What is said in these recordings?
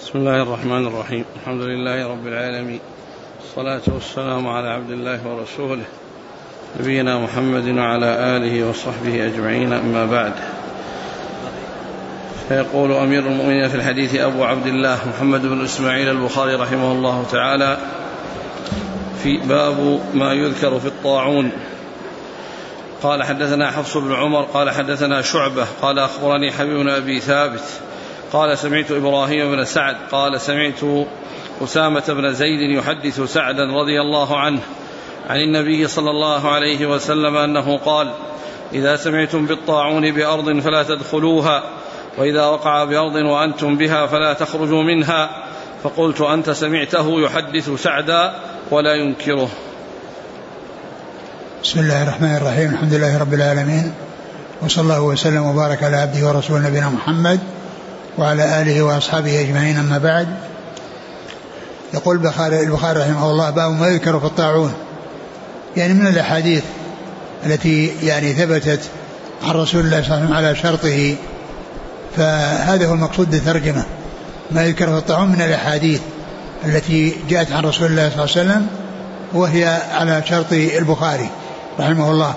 بسم الله الرحمن الرحيم. الحمد لله رب العالمين، الصلاة والسلام على عبد الله ورسوله نبينا محمد وعلى آله وصحبه أجمعين، أما بعد. فيقول أمير المؤمنين في الحديث أبو عبد الله محمد بن إسماعيل البخاري رحمه الله تعالى في باب ما يذكر في الطاعون. قال حدثنا حفص بن عمر قال حدثنا شعبة قال أخبرني حبيب بن أبي ثابت قال سمعت إبراهيم بن سعد قال سمعت أسامة بن زيد يحدث سعدا رضي الله عنه عن النبي صلى الله عليه وسلم أنه قال: إذا سمعتم بالطاعون بأرض فلا تدخلوها، وإذا وقع بأرض وأنتم بها فلا تخرجوا منها. فقلت: أنت سمعته يحدث سعدا ولا ينكره. بسم الله الرحمن الرحيم. الحمد لله رب العالمين، وصلى الله وسلم وبارك على عبده ورسوله نبينا محمد وعلى آله وأصحابه أجمعين، أما بعد. يقول البخاري رحمه الله: باب ما يذكر في الطاعون، يعني من الأحاديث التي يعني ثبتت عن رسول الله صلى الله عليه وسلم على شرطه، فهذا هو المقصود بالترجمة. ما يذكر في الطاعون من الأحاديث التي جاءت عن رسول الله صلى الله عليه وسلم وهي على شرط البخاري رحمه الله.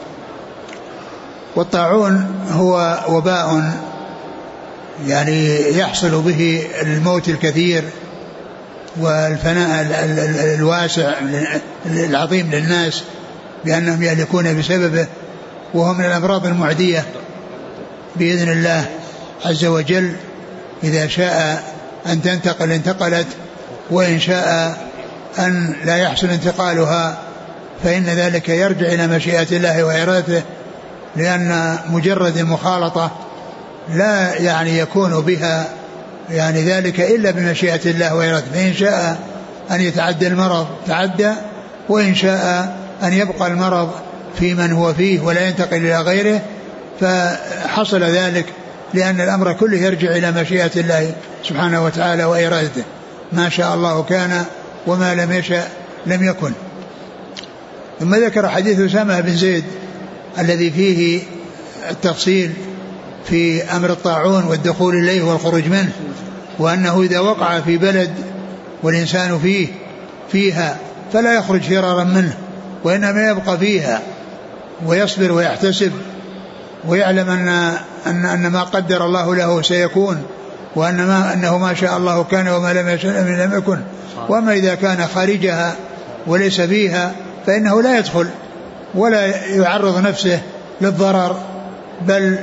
والطاعون هو وباء يعني يحصل به الموت الكثير والفناء الواسع العظيم للناس بأنهم يهلكون بسببه، وهو من الأمراض المعدية بإذن الله عز وجل. إذا شاء أن تنتقل انتقلت، وإن شاء أن لا يحصل انتقالها فإن ذلك يرجع إلى مشيئة الله وإرادته، لأن مجرد المخالطة لا يعني يكون بها يعني ذلك إلا بمشيئة الله وإرادته. فإن شاء أن يتعدى المرض تعدى، وإن شاء أن يبقى المرض في من هو فيه ولا ينتقل إلى غيره فحصل ذلك، لأن الأمر كله يرجع إلى مشيئة الله سبحانه وتعالى وإرادته. ما شاء الله كان وما لم يشأ لم يكن. ثم ذكر حديث أسامة بن زيد الذي فيه التفصيل في أمر الطاعون والدخول إليه والخروج منه، وأنه إذا وقع في بلد والإنسان فيها فلا يخرج فرارا منه، وإنما يبقى فيها ويصبر ويحتسب ويعلم أن ما قدر الله له سيكون، أنه ما شاء الله كان وما لم يشاء لم يكن. وما إذا كان خارجها وليس فيها فإنه لا يدخل ولا يعرض نفسه للضرر، بل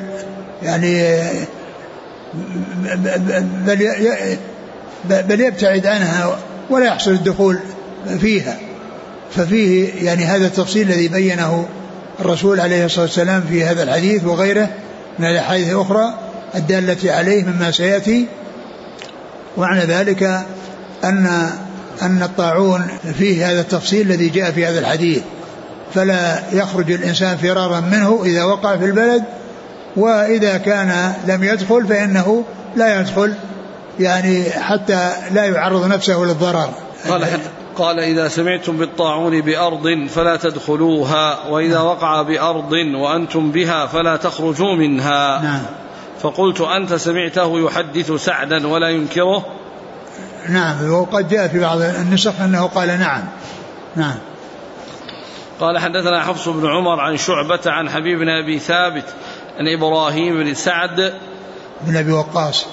يبتعد عنها ولا يحصل الدخول فيها. ففيه يعني هذا التفصيل الذي بينه الرسول عليه الصلاة والسلام في هذا الحديث وغيره من الأحاديث الأخرى الدالة عليه مما سيأتي. ومعنى ذلك أن الطاعون فيه هذا التفصيل الذي جاء في هذا الحديث، فلا يخرج الإنسان فرارا منه إذا وقع في البلد، وإذا كان لم يدخل فإنه لا يدخل يعني حتى لا يعرض نفسه للضرر. قال: إذا سمعتم بالطاعون بأرض فلا تدخلوها، وإذا وقع بأرض وأنتم بها فلا تخرجوا منها. نعم. فقلت: أنت سمعته يحدث سعدا ولا ينكره؟ نعم. وقد جاء في بعض النسخ أنه قال نعم. نعم. قال حدثنا حفص بن عمر عن شعبة عن حبيب بن أبي ثابت عن إبراهيم بن سعد بن أبي وقاص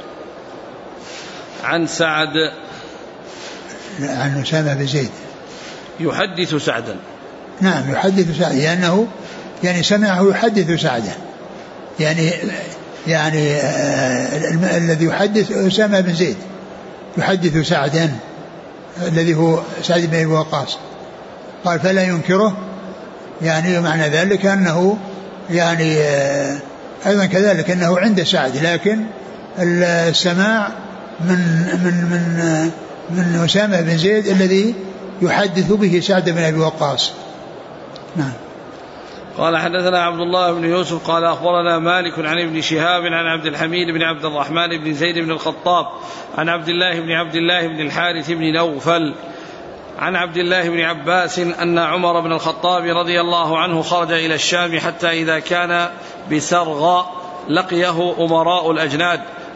عن سعد عن أسامة بن زيد يحدث سعدا. نعم، يحدث سعدا، لأنه يعني سمعه يحدث سعدا، يعني الذي يحدث أسامة بن زيد يحدث سعدا الذي هو سعد بن أبي وقاص. قال: فلا ينكره، يعني معنى ذلك أنه يعني أيضا كذلك أنه عند سعد، لكن السماع من أسامة بن زيد الذي يحدث به سعد بن أبي وقاص. نعم. قال حدثنا عبد الله بن يوسف قال أخبرنا مالك عن ابن شهاب عن عبد الحميد بن عبد الرحمن بن زيد بن الخطاب عن عبد الله بن الحارث بن نوفل عن عبد الله بن عباس أن عمر بن الخطاب رضي الله عنه خرج إلى الشام حتى إذا كان بسرغ لقيه أمراء الأجناد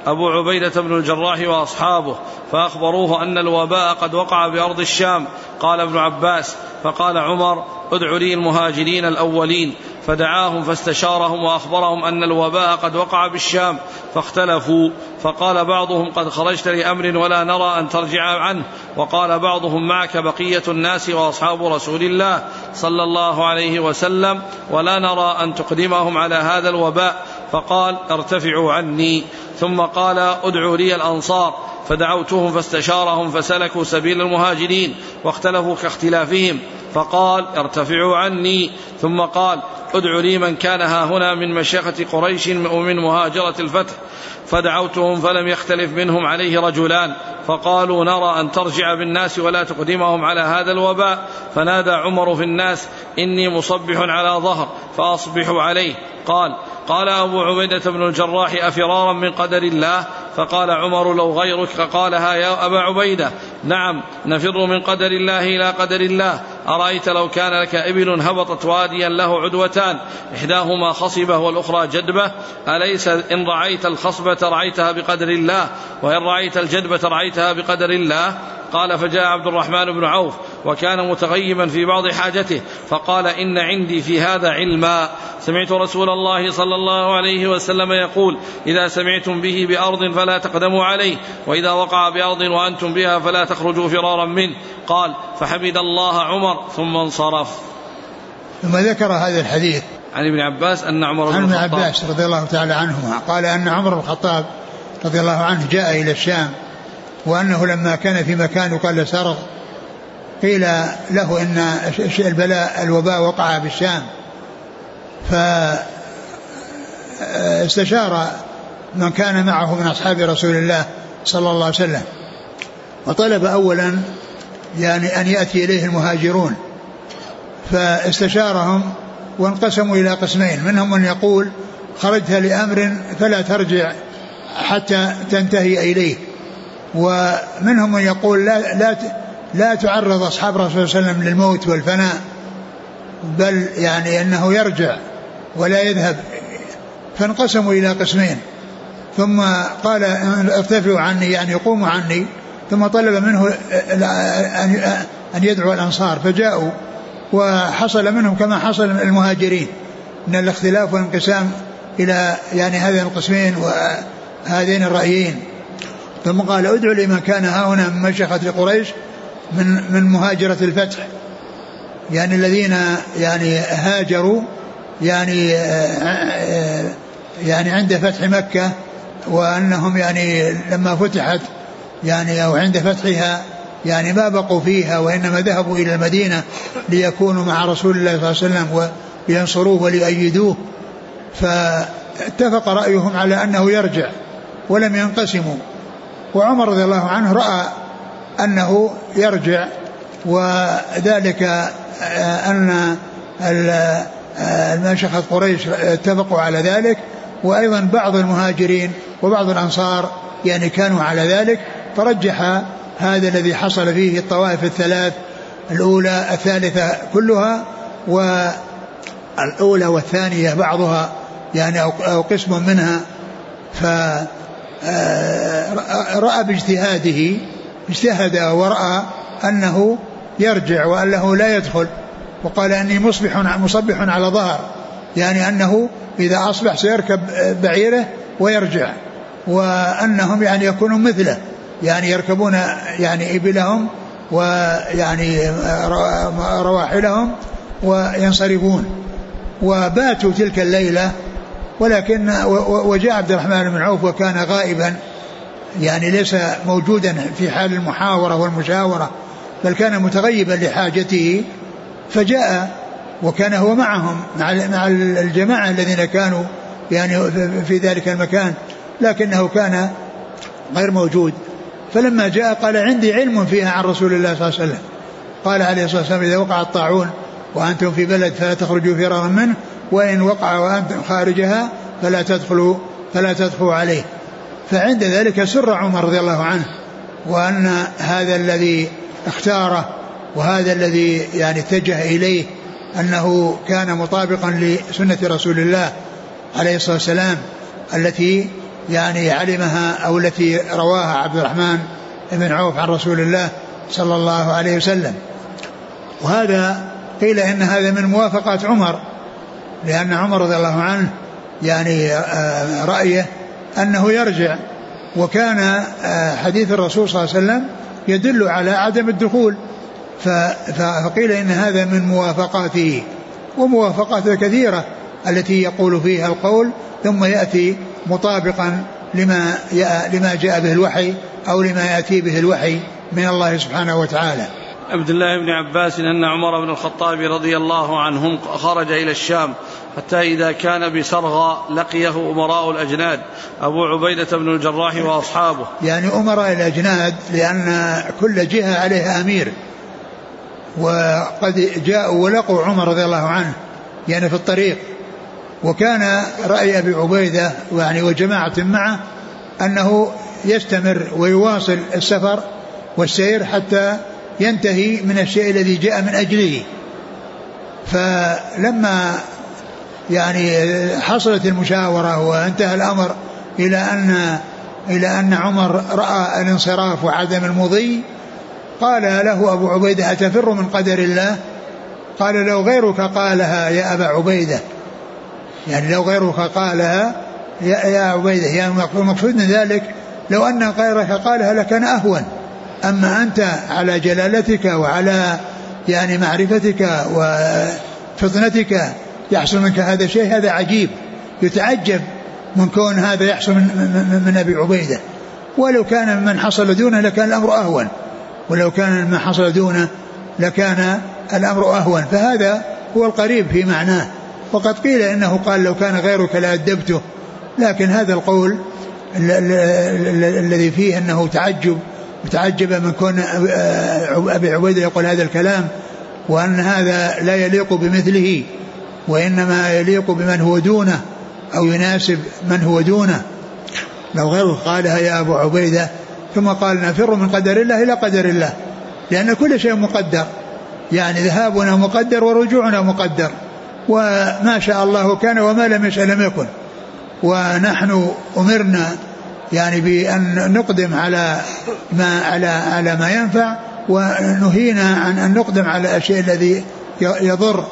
أبو عبيدة بن الجراح وأصحابه فأخبروه أن الوباء قد وقع بأرض الشام. قال ابن عباس: فقال عمر: ادع لي المهاجرين الأولين، فدعاهم فاستشارهم وأخبرهم أن الوباء قد وقع بالشام، فاختلفوا، فقال بعضهم: قد خرجت لأمر ولا نرى أن ترجع عنه، وقال بعضهم: معك بقية الناس وأصحاب رسول الله صلى الله عليه وسلم ولا نرى أن تقدمهم على هذا الوباء، فقال: ارتفعوا عني. ثم قال: ادعوا لي الأنصار، فدعوتهم فاستشارهم فسلكوا سبيل المهاجرين واختلفوا كاختلافهم، فقال: ارتفعوا عني. ثم قال: ادعوا لي من كان هاهنا من مشيخة قريش ومن مهاجرة الفتح، فدعوتهم فلم يختلف منهم عليه رجلان، فقالوا: نرى أن ترجع بالناس ولا تقدمهم على هذا الوباء. فنادى عمر في الناس: إني مصبح على ظهر فأصبحوا عليه. قال أبو عبيدة بن الجراح: أفرارا من قدر الله؟ فقال عمر: لو غيرك قالها يا أبا عبيدة. نعم، نفر من قدر الله إلى قدر الله. أرأيت لو كان لك إبل هبطت واديا له عدوتان، إحداهما خصبة والأخرى جدبة، أليس إن رعيت الخصبة رعيتها بقدر الله، وإن رعيت الجدبة رعيتها بقدر الله؟ قال: فجاء عبد الرحمن بن عوف وكان متغيبا في بعض حاجته، فقال: إن عندي في هذا علما، سمعت رسول الله صلى الله عليه وسلم يقول: إذا سمعتم به بأرض فلا تقدموا عليه، وإذا وقع بأرض وأنتم بها فلا تخرجوا فرارا منه. قال: فحمد الله عمر ثم انصرف. ثم ذكر هذا الحديث عن ابن عباس أن عمر عن ابن عباس رضي الله تعالى عنهما قال أن عمر بن الخطاب رضي الله عنه جاء إلى الشام، وأنه لما كان في مكان يقال سرغ قيل له إن الوباء وقع بالشام، فاستشار من كان معه من أصحاب رسول الله صلى الله عليه وسلم، وطلب أولا يعني أن يأتي إليه المهاجرون، فاستشارهم وانقسموا إلى قسمين، منهم من يقول: خرجت لأمر فلا ترجع حتى تنتهي إليه، ومنهم من يقول: لا تعرض أصحاب رسول الله صلى الله عليه وسلم للموت والفناء، بل يعني أنه يرجع ولا يذهب. فانقسموا إلى قسمين. ثم قال: ارتفعوا عني، يعني قوموا عني. ثم طلب منه أن يدعو الأنصار، فجاءوا، وحصل منهم كما حصل المهاجرين من الاختلاف والانقسام إلى يعني هذين القسمين وهذين الرأيين. ثم قال: ادعوا لمن كان هاهنا من مشيخة قريش من مهاجرة الفتح، يعني الذين يعني هاجروا يعني عند فتح مكة، وأنهم يعني لما فتحت يعني أو عند فتحها يعني ما بقوا فيها، وإنما ذهبوا إلى المدينة ليكونوا مع رسول الله صلى الله عليه وسلم ولينصروه وليؤيدوه. فاتفق رأيهم على أنه يرجع ولم ينقسموا. وعمر رضي الله عنه رأى أنه يرجع، وذلك أن المشيخة قريش اتفقوا على ذلك، وأيضا بعض المهاجرين وبعض الأنصار يعني كانوا على ذلك، فرجح هذا الذي حصل فيه الطوائف الثلاث، الأولى الثالثة كلها، والأولى والثانية بعضها يعني أو قسم منها. فرأى باجتهاده، اجتهد ورأى أنه يرجع وأنه لا يدخل، وقال: أني مصبح على ظهر، يعني أنه إذا أصبح سيركب بعيره ويرجع، وأنهم يعني يكونون مثله، يعني يركبون يعني إبلهم ويعني رواحلهم وينصرفون. وباتوا تلك الليلة، ولكن وجاء عبد الرحمن بن عوف وكان غائبا، يعني ليس موجودا في حال المحاورة والمشاورة، بل كان متغيبا لحاجته، فجاء وكان هو معهم مع الجماعة الذين كانوا يعني في ذلك المكان، لكنه كان غير موجود. فلما جاء قال: عندي علم فيها عن رسول الله صلى الله عليه وسلم. قال عليه الصلاة والسلام: إذا وقع الطاعون وأنتم في بلد فلا تخرجوا فرارا منه، وإن وقع وأنتم خارجها فلا تدخلوا عليه. فعند ذلك سر عمر رضي الله عنه، وأن هذا الذي اختاره وهذا الذي يعني اتجه إليه أنه كان مطابقا لسنة رسول الله عليه الصلاة والسلام التي يعني علمها أو التي رواها عبد الرحمن بن عوف عن رسول الله صلى الله عليه وسلم. وهذا قيل إن هذا من موافقات عمر، لأن عمر رضي الله عنه يعني رأيه أنه يرجع، وكان حديث الرسول صلى الله عليه وسلم يدل على عدم الدخول، فقيل إن هذا من موافقاته، وموافقاته كثيرة التي يقول فيها القول ثم يأتي مطابقا لما جاء به الوحي أو لما يأتي به الوحي من الله سبحانه وتعالى. عبد الله بن عباس أن عمر بن الخطاب رضي الله عنهم خرج إلى الشام حتى إذا كان بسرغى لقيه أمراء الأجناد أبو عبيدة بن الجراح وأصحابه. يعني أمراء الأجناد لأن كل جهة عليها أمير، وقد جاءوا ولقوا عمر رضي الله عنه يعني في الطريق، وكان رأي أبي عبيدة يعني وجماعة معه أنه يستمر ويواصل السفر والسير حتى ينتهي من الشيء الذي جاء من أجله. فلما يعني حصلت المشاورة وانتهى الأمر إلى أن عمر رأى الانصراف وعدم المضي، قال له أبو عبيدة أتفر من قدر الله؟ قال لو غيرك قالها يا أبا عبيدة، يعني لو غيرك قالها يا عبيدة، يعني المقصود من ذلك لو أن غيرك قالها لكان أهون، أما أنت على جلالتك وعلى يعني معرفتك وفطنتك يحصل منك هذا الشيء، هذا عجيب، يتعجب من كون هذا يحصل من أبي عبيدة. ولو كان من حصل دونه لكان الأمر أهون، ولو كان من حصل دونه لكان الأمر أهون، فهذا هو القريب في معناه. وقد قيل إنه قال لو كان غيرك لأدبته، لكن هذا القول الذي فيه أنه تعجب من كون أبي عبيدة يقول هذا الكلام، وأن هذا لا يليق بمثله، وإنما يليق بمن هو دونه أو يناسب من هو دونه. لو غيره قالها يا أبو عبيدة، ثم قال نفر من قدر الله إلى قدر الله، لأن كل شيء مقدر، يعني ذهابنا مقدر ورجوعنا مقدر، وما شاء الله كان وما لم يشاء لم يكن. ونحن أمرنا يعني بأن نقدم على ما ينفع، ونهينا عن أن نقدم على الشيء الذي يضر.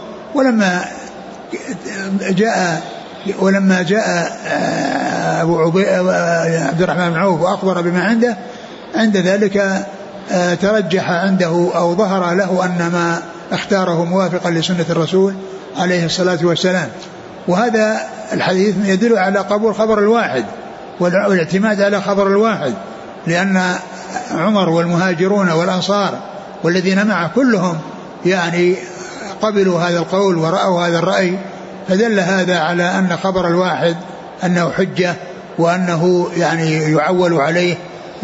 ولما جاء أبو عبد الرحمن بن عوف وأخبر بما عنده، عند ذلك ترجح عنده أو ظهر له أن ما اختاره موافقا لسنة الرسول عليه الصلاة والسلام. وهذا الحديث يدل على قبول خبر الواحد والاعتماد على خبر الواحد، لأن عمر والمهاجرون والأنصار والذين معه كلهم يعني قبلوا هذا القول ورأوا هذا الرأي، فدل هذا على أن خبر الواحد أنه حجة، وأنه يعني يعول عليه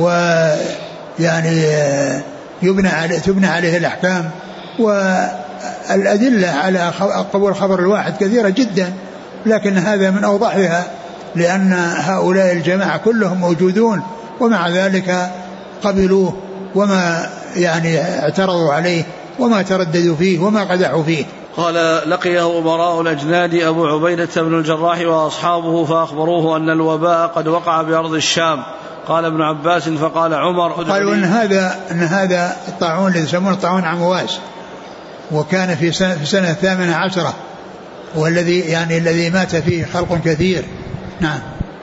ويعني تبنى عليه الأحكام. والأدلة على قبول خبر الواحد كثيرة جدا، لكن هذا من أوضحها، لأن هؤلاء الجماعة كلهم موجودون، ومع ذلك قبلوه وما يعني اعترضوا عليه وما ترددوا فيه وما قدحوا فيه. قال لقيه أمراء الأجناد أبو عبيدة بن الجراح وأصحابه فأخبروه أن الوباء قد وقع بأرض الشام. قال ابن عباس فقال عمر قالوا إن هذا الطاعون الذي يسمونه طاعون عمواس، وكان في سنة 18، والذي مات فيه خلق كثير. نعم.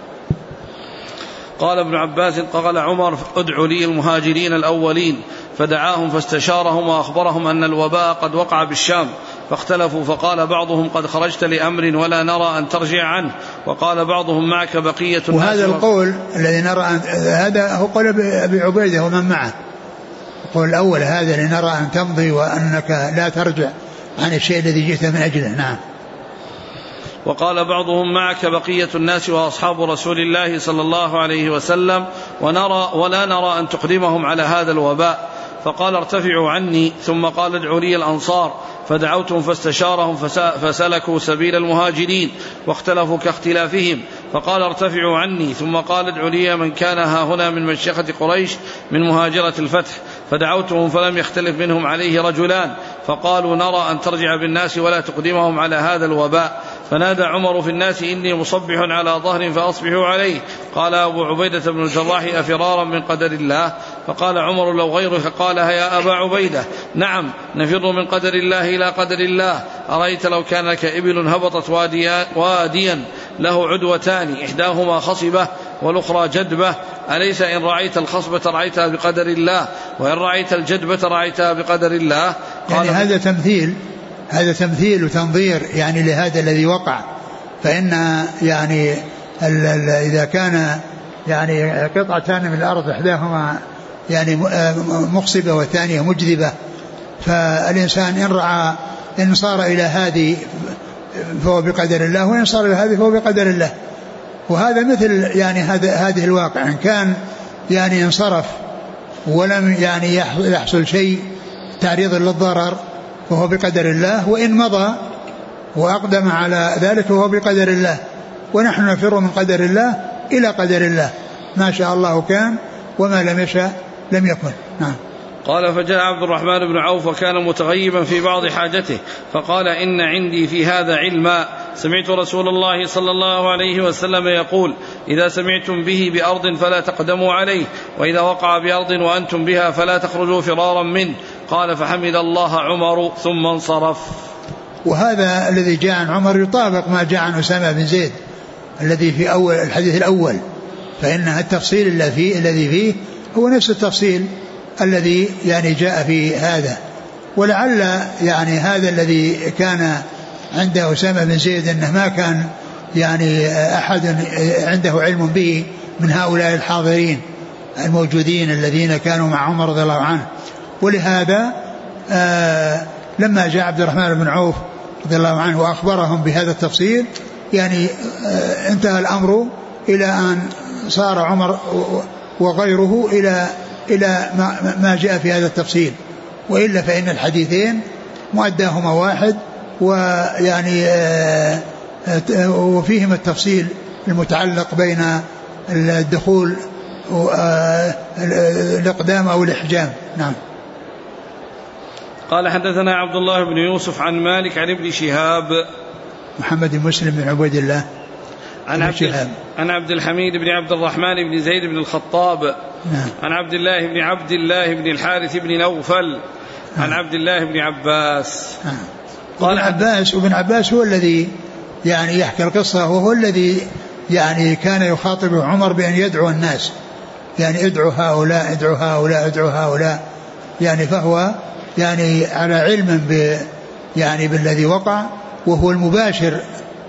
قال ابن عباس قال عمر ادعوا لي المهاجرين الأولين، فدعاهم فاستشارهم وأخبرهم أن الوباء قد وقع بالشام، فاختلفوا، فقال بعضهم قد خرجت لأمر ولا نرى أن ترجع عنه، وقال بعضهم معك بقية الناس. وهذا القول الذي نرى هذا هو قول أبي عبيدة ومن معه. القول الأول هذا اللي نرى أن تمضي وأنك لا ترجع عن الشيء الذي جئت من أجله. نعم. وقال بعضهم معك بقية الناس وأصحاب رسول الله صلى الله عليه وسلم ولا نرى أن تقدمهم على هذا الوباء، فقال ارتفعوا عني، ثم قال ادعوا لي الأنصار، فدعوتهم فاستشارهم فسلكوا سبيل المهاجرين واختلفوا كاختلافهم، فقال ارتفعوا عني، ثم قال ادعوا لي من كان هاهنا من مشيخة قريش من مهاجرة الفتح، فدعوتهم فلم يختلف منهم عليه رجلان، فقالوا نرى أن ترجع بالناس ولا تقدمهم على هذا الوباء. فنادى عمر في الناس إني مصبح على ظهر فأصبحوا عليه. قال أبو عبيدة بن الجراح: أفرارا من قدر الله؟ فقال عمر: لو غيرك قالها يا أبا عبيدة. نعم، نفر من قدر الله إلى قدر الله. أرأيت لو كان لك إبل هبطت واديا له عدوتان، إحداهما خصبة والأخرى جدبة، أليس إن رعيت الخصبة رعيتها بقدر الله، وإن رعيت الجدبة رعيتها بقدر الله؟ يعني هذا تمثيل وتنظير يعني لهذا الذي وقع. فإن يعني إذا كان يعني قطعتان من الأرض إحداهما يعني مخصبة والثانية مجذبة، فالإنسان إن رعى إن صار إلى هذه فهو بقدر الله، وإن صار إلى هذه فهو بقدر الله. وهذا مثل يعني هذه الواقع، إن كان يعني انصرف ولم يعني يحصل شيء تعريض للضرر فهو بقدر الله، وإن مضى وأقدم على ذلك فهو بقدر الله. ونحن نفر من قدر الله إلى قدر الله، ما شاء الله كان وما لم يشاء لم يكن. نعم. قال: فجاء عبد الرحمن بن عوف وكان متغيبا في بعض حاجته، فقال: إن عندي في هذا علما، سمعت رسول الله صلى الله عليه وسلم يقول: إذا سمعتم به بأرض فلا تقدموا عليه، وإذا وقع بأرض وأنتم بها فلا تخرجوا فرارا منه. قال: فحمد الله عمر ثم انصرف. وهذا الذي جاء عن عمر يطابق ما جاء عن أسامة بن زيد الذي في أول الحديث الأول، فإن التفصيل الذي فيه هو نفس التفصيل الذي يعني جاء في هذا. ولعل يعني هذا الذي كان عند أسامة بن زيد أنه ما كان يعني أحد عنده علم به من هؤلاء الحاضرين الموجودين الذين كانوا مع عمر رضي الله عنه. ولهذا لما جاء عبد الرحمن بن عوف رضي الله عنه وأخبرهم بهذا التفصيل يعني انتهى الأمر إلى أن صار عمر وغيره إلى ما جاء في هذا التفصيل. وإلا فإن الحديثين مؤداهما واحد، ويعني وفيهما التفصيل المتعلق بين الدخول الإقدام أو الإحجام. نعم. قال: حدثنا عبد الله بن يوسف عن مالك عن ابن شهاب محمد بن مسلم بن عبيد الله عن عبد الحميد بن عبد الرحمن بن زيد بن الخطاب. نعم. عن عبد الله بن الحارث بن نوفل. عن عبد الله بن عباس. قال ابن عباس هو الذي يعني يحكي القصة، وهو الذي يعني كان يخاطب عمر بأن يدعو الناس، يعني ادعوا هؤلاء ادعوا هؤلاء ادعوا هؤلاء، يعني فهو يعني على علم يعني بالذي وقع، وهو المباشر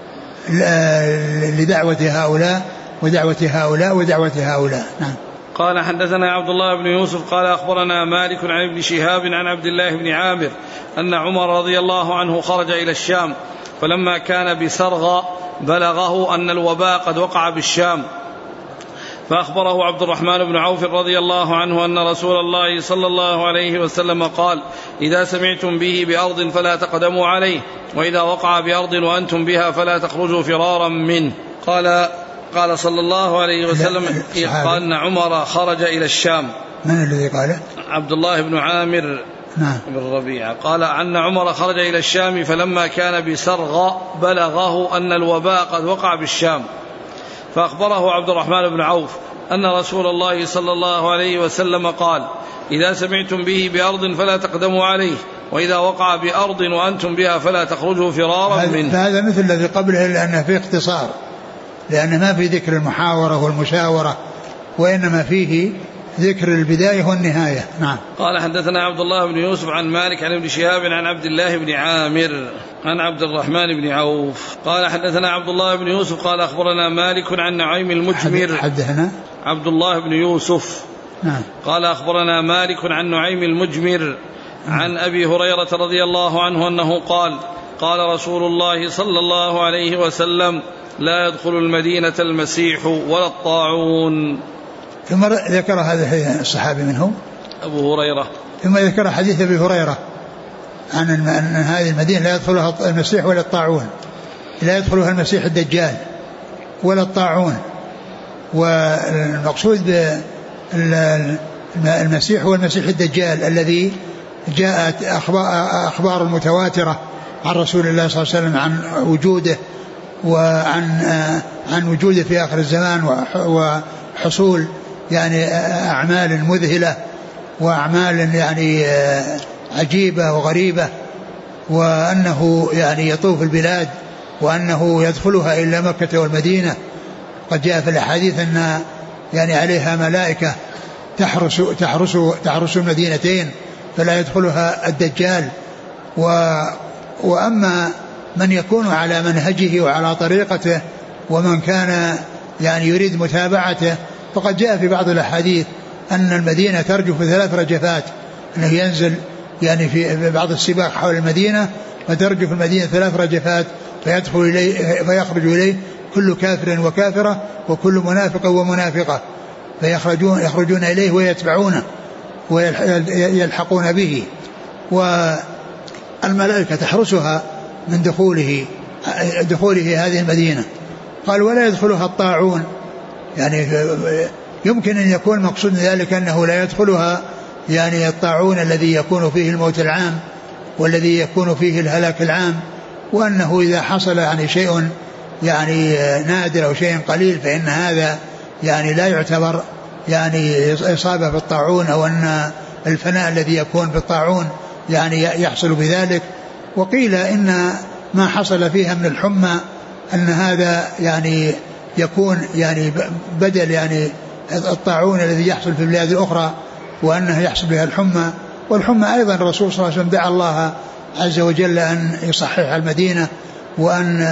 لدعوة هؤلاء ودعوة هؤلاء ودعوة هؤلاء. نعم. قال: حدثنا عبد الله بن يوسف قال: أخبرنا مالك عن ابن شهاب عن عبد الله بن عامر أن عمر رضي الله عنه خرج إلى الشام، فلما كان بسرغ بلغه أن الوباء قد وقع بالشام، فأخبره عبد الرحمن بن عوف رضي الله عنه أن رسول الله صلى الله عليه وسلم قال: إذا سمعتم به بأرض فلا تقدموا عليه، وإذا وقع بأرض وأنتم بها فلا تخرجوا فرارا منه. قال صلى الله عليه وسلم: قال أن عمر خرج إلى الشام. من الذي قاله؟ عبد الله بن عامر. نعم. بن ربيعة. قال أن عمر خرج إلى الشام فلما كان بسرغ بلغه أن الوباء قد وقع بالشام، فأخبره عبد الرحمن بن عوف أن رسول الله صلى الله عليه وسلم قال: إذا سمعتم به بأرض فلا تقدموا عليه، وإذا وقع بأرض وأنتم بها فلا تخرجوا فرارا منه. فهذا مثل الذي قبله، لأنه فيه اختصار، لأن ما في ذكر المحاورة والمشاورة، وإنما فيه ذكر البداية والنهاية. نعم. قال: حدثنا عبد الله بن يوسف عن مالك عن ابن شهاب عن عبد الله بن عامر عن عبد الرحمن بن عوف قال: حدثنا عبد الله بن يوسف قال: أخبرنا مالك عن نعيم المجمر. حدثنا عبد الله بن يوسف. نعم. قال: أخبرنا مالك عن نعيم المجمر عن أبي هريرة رضي الله عنه أنه قال: قال رسول الله صلى الله عليه وسلم: لا يدخل المدينة المسيح ولا الطاعون. ثم ذكر هذا الصحابي منهم أبو هريرة، ثم ذكر حديث أبي هريرة عن أن هذه المدينة لا يدخلها المسيح ولا الطاعون، لا يدخلها المسيح الدجال ولا الطاعون. والمقصود بالمسيح هو المسيح الدجال الذي جاءت أخبار متواترة عن رسول الله صلى الله عليه وسلم عن وجوده عن وجوده في آخر الزمان وحصول يعني أعمال مذهلة وأعمال يعني عجيبة وغريبة، وأنه يعني يطوف البلاد وأنه يدخلها إلا مكة والمدينة. قد جاء في الأحاديث أن يعني عليها ملائكة تحرس المدينتين فلا يدخلها الدجال. وأما من يكون على منهجه وعلى طريقته ومن كان يعني يريد متابعته فقد جاء في بعض الأحاديث أن المدينة ترجف 3 رجفات، أنه ينزل يعني في بعض السباق حول المدينة فترجف المدينة 3 رجفات فيدخل إليه فيخرج إليه كل كافر وكافرة وكل منافق ومنافقة فيخرجون إليه ويتبعونه ويلحقون به، والملائكة تحرسها من دخوله هذه المدينة. قال ولا يدخلها الطاعون، يعني يمكن أن يكون مقصود ذلك أنه لا يدخلها يعني الطاعون الذي يكون فيه الموت العام والذي يكون فيه الهلاك العام، وأنه إذا حصل يعني شيء يعني نادر أو شيء قليل فإن هذا يعني لا يعتبر يعني إصابة بالطاعون، أو أن الفناء الذي يكون بالطاعون يعني يحصل بذلك. وقيل إن ما حصل فيها من الحمى أن هذا يعني يكون يعني بدل يعني الطاعون الذي يحصل في البلاد الأخرى وأنه يحصل بها الحمى. والحمى أيضا الرسول صلى الله عليه وسلم دعا الله عز وجل أن يصحح المدينة وأن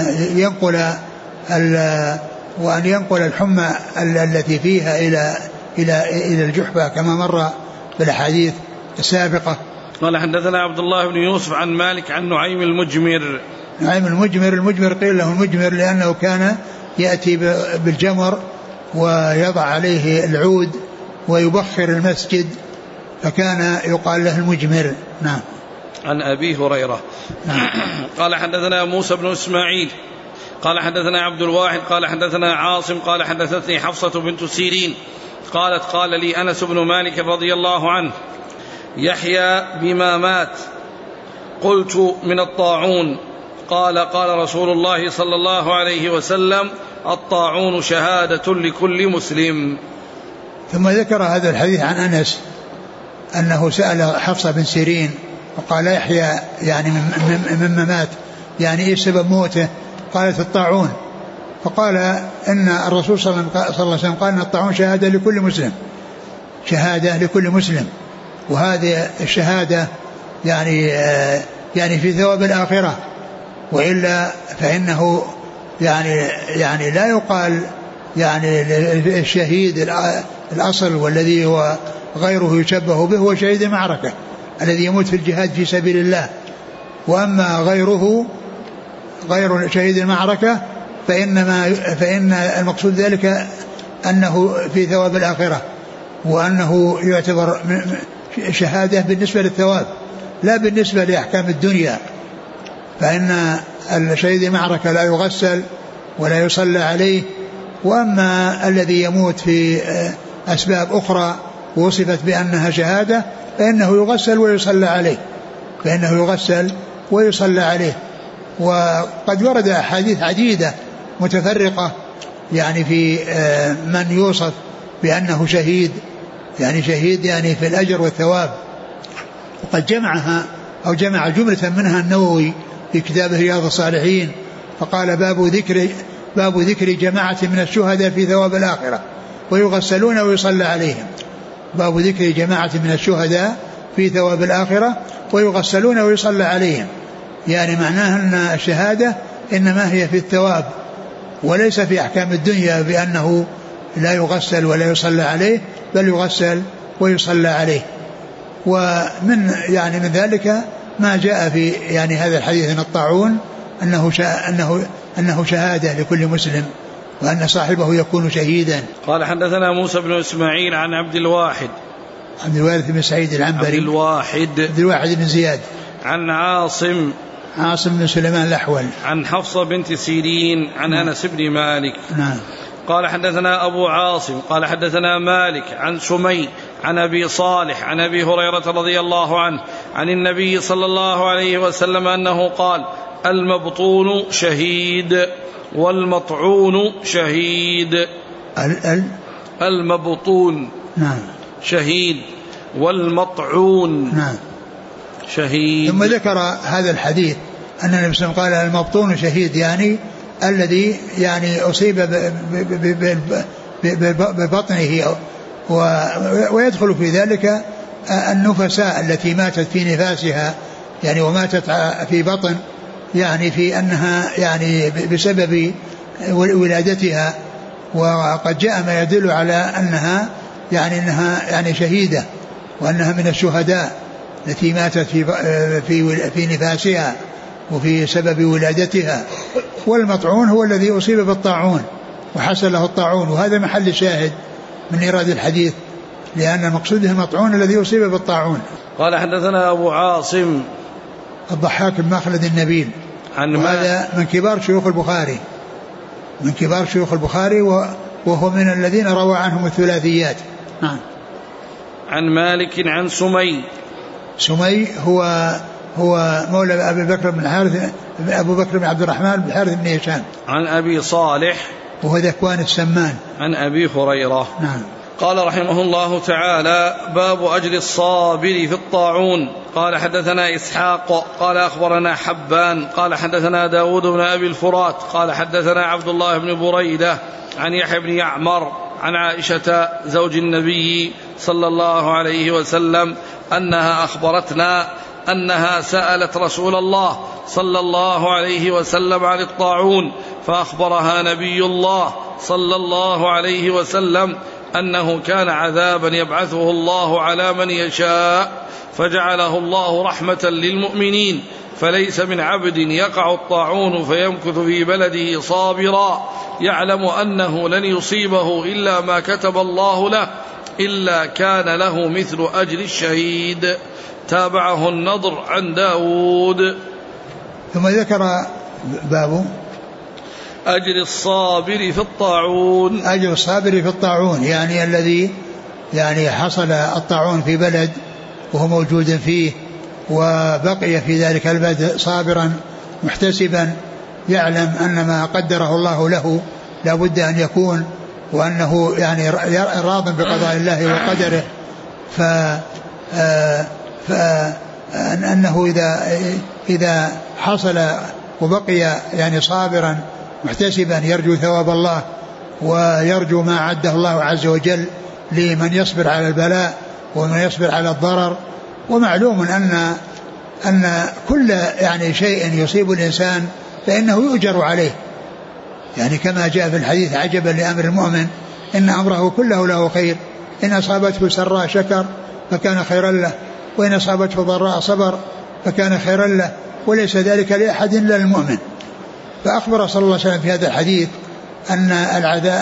ينقل الحمى التي فيها إلى الجحفة كما مر بالأحاديث السابقة. قال حدثنا عبد الله بن يوسف عن مالك عن نعيم المجمر. المجمر قيل له المجمر لأنه كان يأتي بالجمر ويضع عليه العود ويبخر المسجد فكان يقال له المجمر. نعم. عن أبي هريرة. نعم. قال حدثنا موسى بن إسماعيل قال حدثنا عبد الواحد قال حدثنا عاصم قال حدثتني حفصة بنت سيرين قالت قال لي أنس بن مالك رضي الله عنه يحيى بما مات؟ قلت من الطاعون. قال قال رسول الله صلى الله عليه وسلم الطاعون شهادة لكل مسلم. ثم ذكر هذا الحديث عن أنس أنه سأل حفصة بن سيرين وقال يحيى يعني مما مات يعني إيه سبب موته؟ قالت الطاعون. فقال إن الرسول صلى الله عليه وسلم قال إن الطاعون شهادة لكل مسلم، شهادة لكل مسلم، وهذه الشهادة يعني في ثواب الآخرة، وإلا فإنه يعني لا يقال يعني الشهيد الأصل والذي هو غيره يشبه به هو شهيد المعركة الذي يموت في الجهاد في سبيل الله. وأما غير شهيد المعركة فإن المقصود ذلك أنه في ثواب الآخرة، وأنه يعتبر شهادة بالنسبة للثواب لا بالنسبة لأحكام الدنيا. فإن الشهيد المعركة لا يغسل ولا يصلى عليه، وأما الذي يموت في أسباب أخرى وصفت بأنها شهادة فإنه يغسل ويصلى عليه. وقد ورد أحاديث عديدة متفرقة يعني في من يوصف بأنه شهيد يعني في الأجر والثواب، وقد جمع جملة منها النووي في كتابه رياض الصالحين فقال باب ذكر جماعة من الشهداء في ثواب الآخرة ويغسلون ويصلى عليهم. باب ذكر جماعة من الشهداء في ثواب الآخرة ويغسلون ويصلى عليهم، يعني معناها أن الشهادة إنما هي في الثواب وليس في أحكام الدنيا بأنه لا يغسل ولا يصلى عليه، بل يغسل ويصلى عليه. ومن من ذلك ما جاء في هذا الحديث عن الطاعون أنه شهادة لكل مسلم وأن صاحبه يكون شهيدا. قال حدثنا موسى بن إسماعيل عن عبد الواحد بن سعيد العنبري، عبد الواحد بن زياد، عن عاصم بن سليمان الأحول، عن حفصة بنت سيرين عن أنس بن مالك. نعم. قال حدثنا أبو عاصم قال حدثنا مالك عن سمي عن أبي صالح عن أبي هريرة رضي الله عنه عن النبي صلى الله عليه وسلم أنه قال المبطون شهيد والمطعون شهيد. المبطون نعم شهيد، والمطعون نعم شهيد. ثم ذكر هذا الحديث أن النبي صلى الله عليه وسلم قال المبطون شهيد، يعني الذي يعني أصيب ببطنه، ويدخل في ذلك النفساء التي ماتت في نفاسها، يعني وماتت في بطن، يعني في أنها يعني بسبب ولادتها، وقد جاء ما يدل على أنها يعني شهيدة، وأنها من الشهداء التي ماتت في نفاسها وفي سبب ولادتها. والمطعون هو الذي أصيب بالطاعون وحصل له الطاعون، وهذا محل شاهد من إيراد الحديث، لأن مقصوده المطعون الذي أصيب بالطاعون. قال حدثنا أبو عاصم الضحاك بن مخلد النبيل، وهذا من كبار شيوخ البخاري، وهو من الذين روى عنهم الثلاثيات. نعم. عن مالك عن سمي هو مولى أبي بكر بن الحارث، أبو بكر بن عبد الرحمن بن الحارث بن هشام. عن أبي صالح وهو ذكوان السمان. عن أبي هريرة. نعم. قال رحمه الله تعالى: باب أجر الصابر في الطاعون. قال حدثنا إسحاق قال أخبرنا حبان قال حدثنا داود بن أبي الفرات قال حدثنا عبد الله بن بريدة عن يحيى بن يعمر عن عائشة زوج النبي صلى الله عليه وسلم أنها أخبرتنا أنها سألت رسول الله صلى الله عليه وسلم عن الطاعون، فأخبرها نبي الله صلى الله عليه وسلم أنه كان عذابا يبعثه الله على من يشاء، فجعله الله رحمة للمؤمنين، فليس من عبد يقع الطاعون فيمكث في بلده صابرا يعلم أنه لن يصيبه إلا ما كتب الله له إلا كان له مثل أجر الشهيد. تابعه النضر عن داود. ثم ذكر باب أجر الصابر في الطاعون. أجر الصابر في الطاعون، يعني الذي يعني حصل الطاعون في بلد وهو موجود فيه، وبقي في ذلك البلد صابرا محتسبا، يعلم أن ما قدره الله له لا بد أن يكون، وأنه يعني راض بقضاء الله وقدره، فأنه إذا حصل وبقي يعني صابرا محتسبا يرجو ثواب الله ويرجو ما عده الله عز وجل لمن يصبر على البلاء ومن يصبر على الضرر. ومعلوم أن كل يعني شيء يصيب الإنسان فإنه يؤجر عليه، يعني كما جاء في الحديث: عجبا لأمر المؤمن إن أمره كله له خير، إن أصابته سراء شكر فكان خيرا له، وإن أصابته ضراء صبر فكان خيرا له، وليس ذلك لأحد إلا المؤمن. فأخبر صلى الله عليه وسلم في هذا الحديث أن العذاب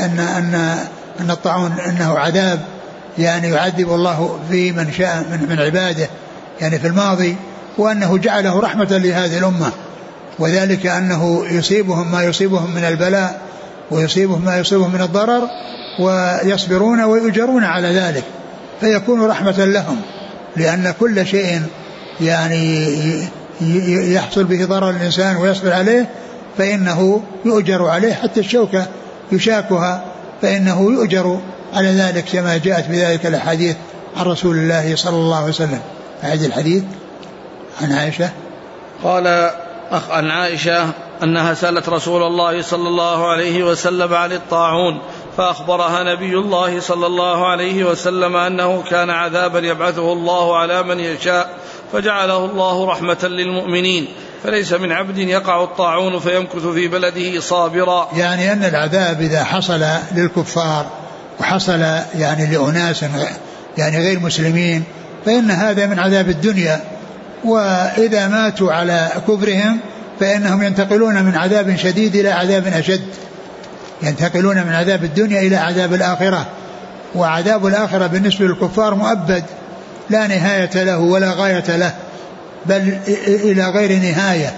أن الطاعون أنه عذاب، يعني يعذب الله في من شاء من عباده يعني في الماضي، وأنه جعله رحمة لهذه الأمة، وذلك أنه يصيبهم ما يصيبهم من البلاء ويصيبهم ما يصيبهم من الضرر، ويصبرون ويؤجرون على ذلك، فيكون رحمة لهم، لأن كل شيء يعني يحصل به ضرر الإنسان ويصبر عليه فإنه يؤجر عليه، حتى الشوكة يشاكها فإنه يؤجر على ذلك، كما جاءت بذلك الحديث عن رسول الله صلى الله عليه وسلم. أعد الحديث. عن عائشة قال عن عائشة أنها سألت رسول الله صلى الله عليه وسلم عن الطاعون، فأخبرها نبي الله صلى الله عليه وسلم أنه كان عذابا يبعثه الله على من يشاء، فجعله الله رحمة للمؤمنين، فليس من عبد يقع الطاعون فيمكث في بلده صابرا. يعني أن العذاب إذا حصل للكفار وحصل يعني لأناس يعني غير مسلمين فإن هذا من عذاب الدنيا، وإذا ماتوا على كفرهم فإنهم ينتقلون من عذاب شديد إلى عذاب أشد، ينتقلون من عذاب الدنيا إلى عذاب الآخرة، وعذاب الآخرة بالنسبة للكفار مؤبد لا نهاية له ولا غاية له، بل إلى غير نهاية،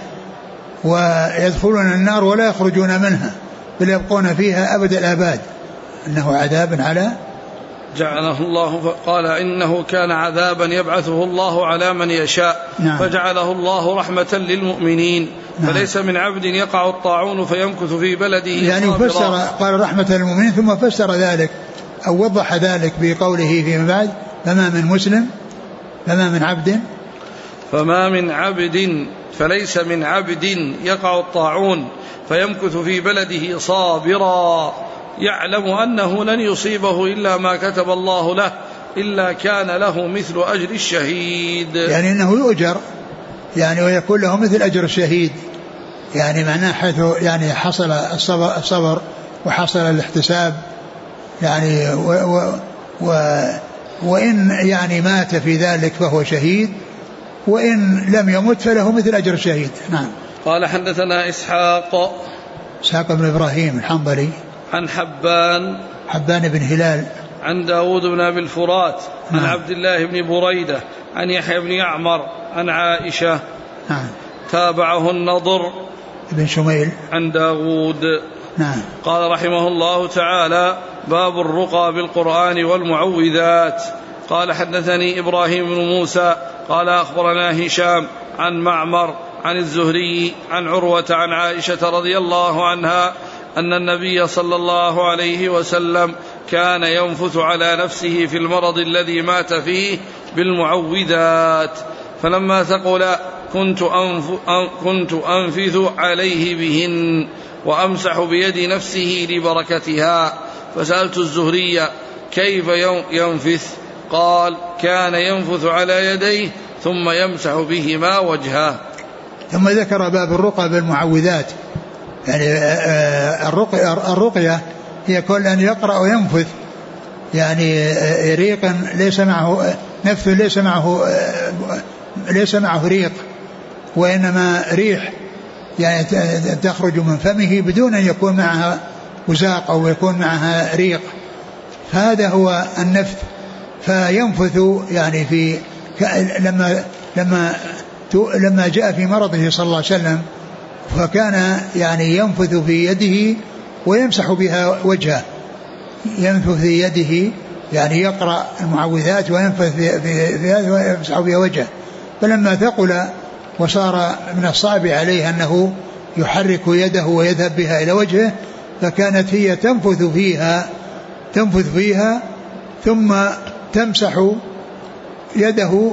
ويدخلون النار ولا يخرجون منها، بل يبقون فيها أبد الآباد، إنه عذاب على جعله الله قال إنه كان عذابا يبعثه الله على من يشاء. نعم. فجعله الله رحمة للمؤمنين. نعم. فليس من عبد يقع الطاعون فيمكث في بلده يعني فسر قال رحمة للمؤمنين ثم فسر ذلك أو وضح ذلك بقوله فيما بعد فما من مسلم فما من عبد فليس من عبد يقع الطاعون فيمكث في بلده صابرا يعلم أنه لن يصيبه إلا ما كتب الله له إلا كان له مثل أجر الشهيد. يعني أنه يؤجر يعني ويكون له مثل أجر الشهيد يعني معناه حيث يعني حصل الصبر وحصل الاحتساب يعني وإن يعني مات في ذلك فهو شهيد وإن لم يمت فله مثل أجر الشهيد. نعم. قال حدثنا إسحاق بن إبراهيم الحنظلي عن حبان بن هلال عن داود بن أبي الفرات عن عبد الله بن بريدة عن يحيى بن يعمر عن عائشة. تابعه النضر بن شميل عن داود. قال رحمه الله تعالى باب الرقى بالقرآن والمعوذات. قال حدثني إبراهيم بن موسى قال أخبرنا هشام عن معمر عن الزهري عن عروة عن عائشة رضي الله عنها أن النبي صلى الله عليه وسلم كان ينفث على نفسه في المرض الذي مات فيه بالمعوذات فلما ثقل كنت أنفث عليه بهن وأمسح بيد نفسه لبركتها فسألت الزهري كيف ينفث قال كان ينفث على يديه ثم يمسح بهما وجهه. ثم ذكر باب الرقى بالمعوذات يعني الرقية هي كل أن يقرأ وينفث يعني ريقا ليس معه نفث ليس معه ريق وإنما ريح يعني تخرج من فمه بدون أن يكون معها وزاق أو يكون معها ريق فهذا هو النفث. فينفث يعني في لما جاء في مرضه صلى الله عليه وسلم فكان يعني ينفث في يده ويمسح بها وجهه ينفث في يده يعني يقرأ المعوذات وينفث في هذا ويمسح بها وجهه فلما ثقل وصار من الصعب عليه أنه يحرك يده ويذهب بها إلى وجهه فكانت هي تنفث فيها ثم تمسح يده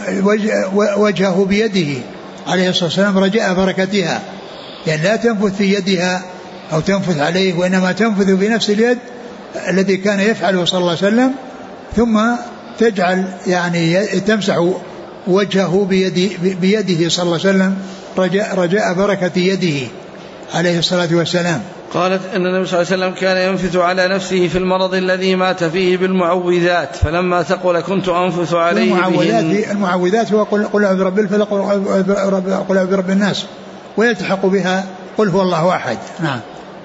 وجهه بيده عليه الصلاة والسلام رجاء بركتها يعني لا تنفث في يدها أو تنفث عليه وإنما تنفث بنفس اليد الذي كان يفعله صلى الله عليه وسلم ثم تجعل يعني تمسح وجهه بيده صلى الله عليه وسلم رجاء بركة يده عليه الصلاة والسلام. قالت أن النبي صلى الله عليه وسلم كان ينفث على نفسه في المرض الذي مات فيه بالمعوذات فلما ثقل كنت أنفث عليه بهن. المعوذات هو قل أعوذ برب الفلق قل أعوذ برب الناس ويلتحق بها قل هو الله أحد. نعم.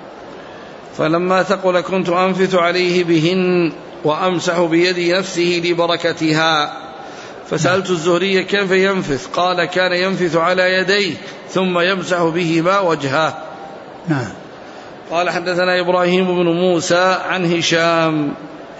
فلما ثقل كنت أنفث عليه بهن وأمسح بيد نفسه لبركتها فسألت الزهري كيف ينفث قال كان ينفث على يديه ثم يمسح بهما وجهه. نعم. قال حدثنا إبراهيم بن موسى عن هشام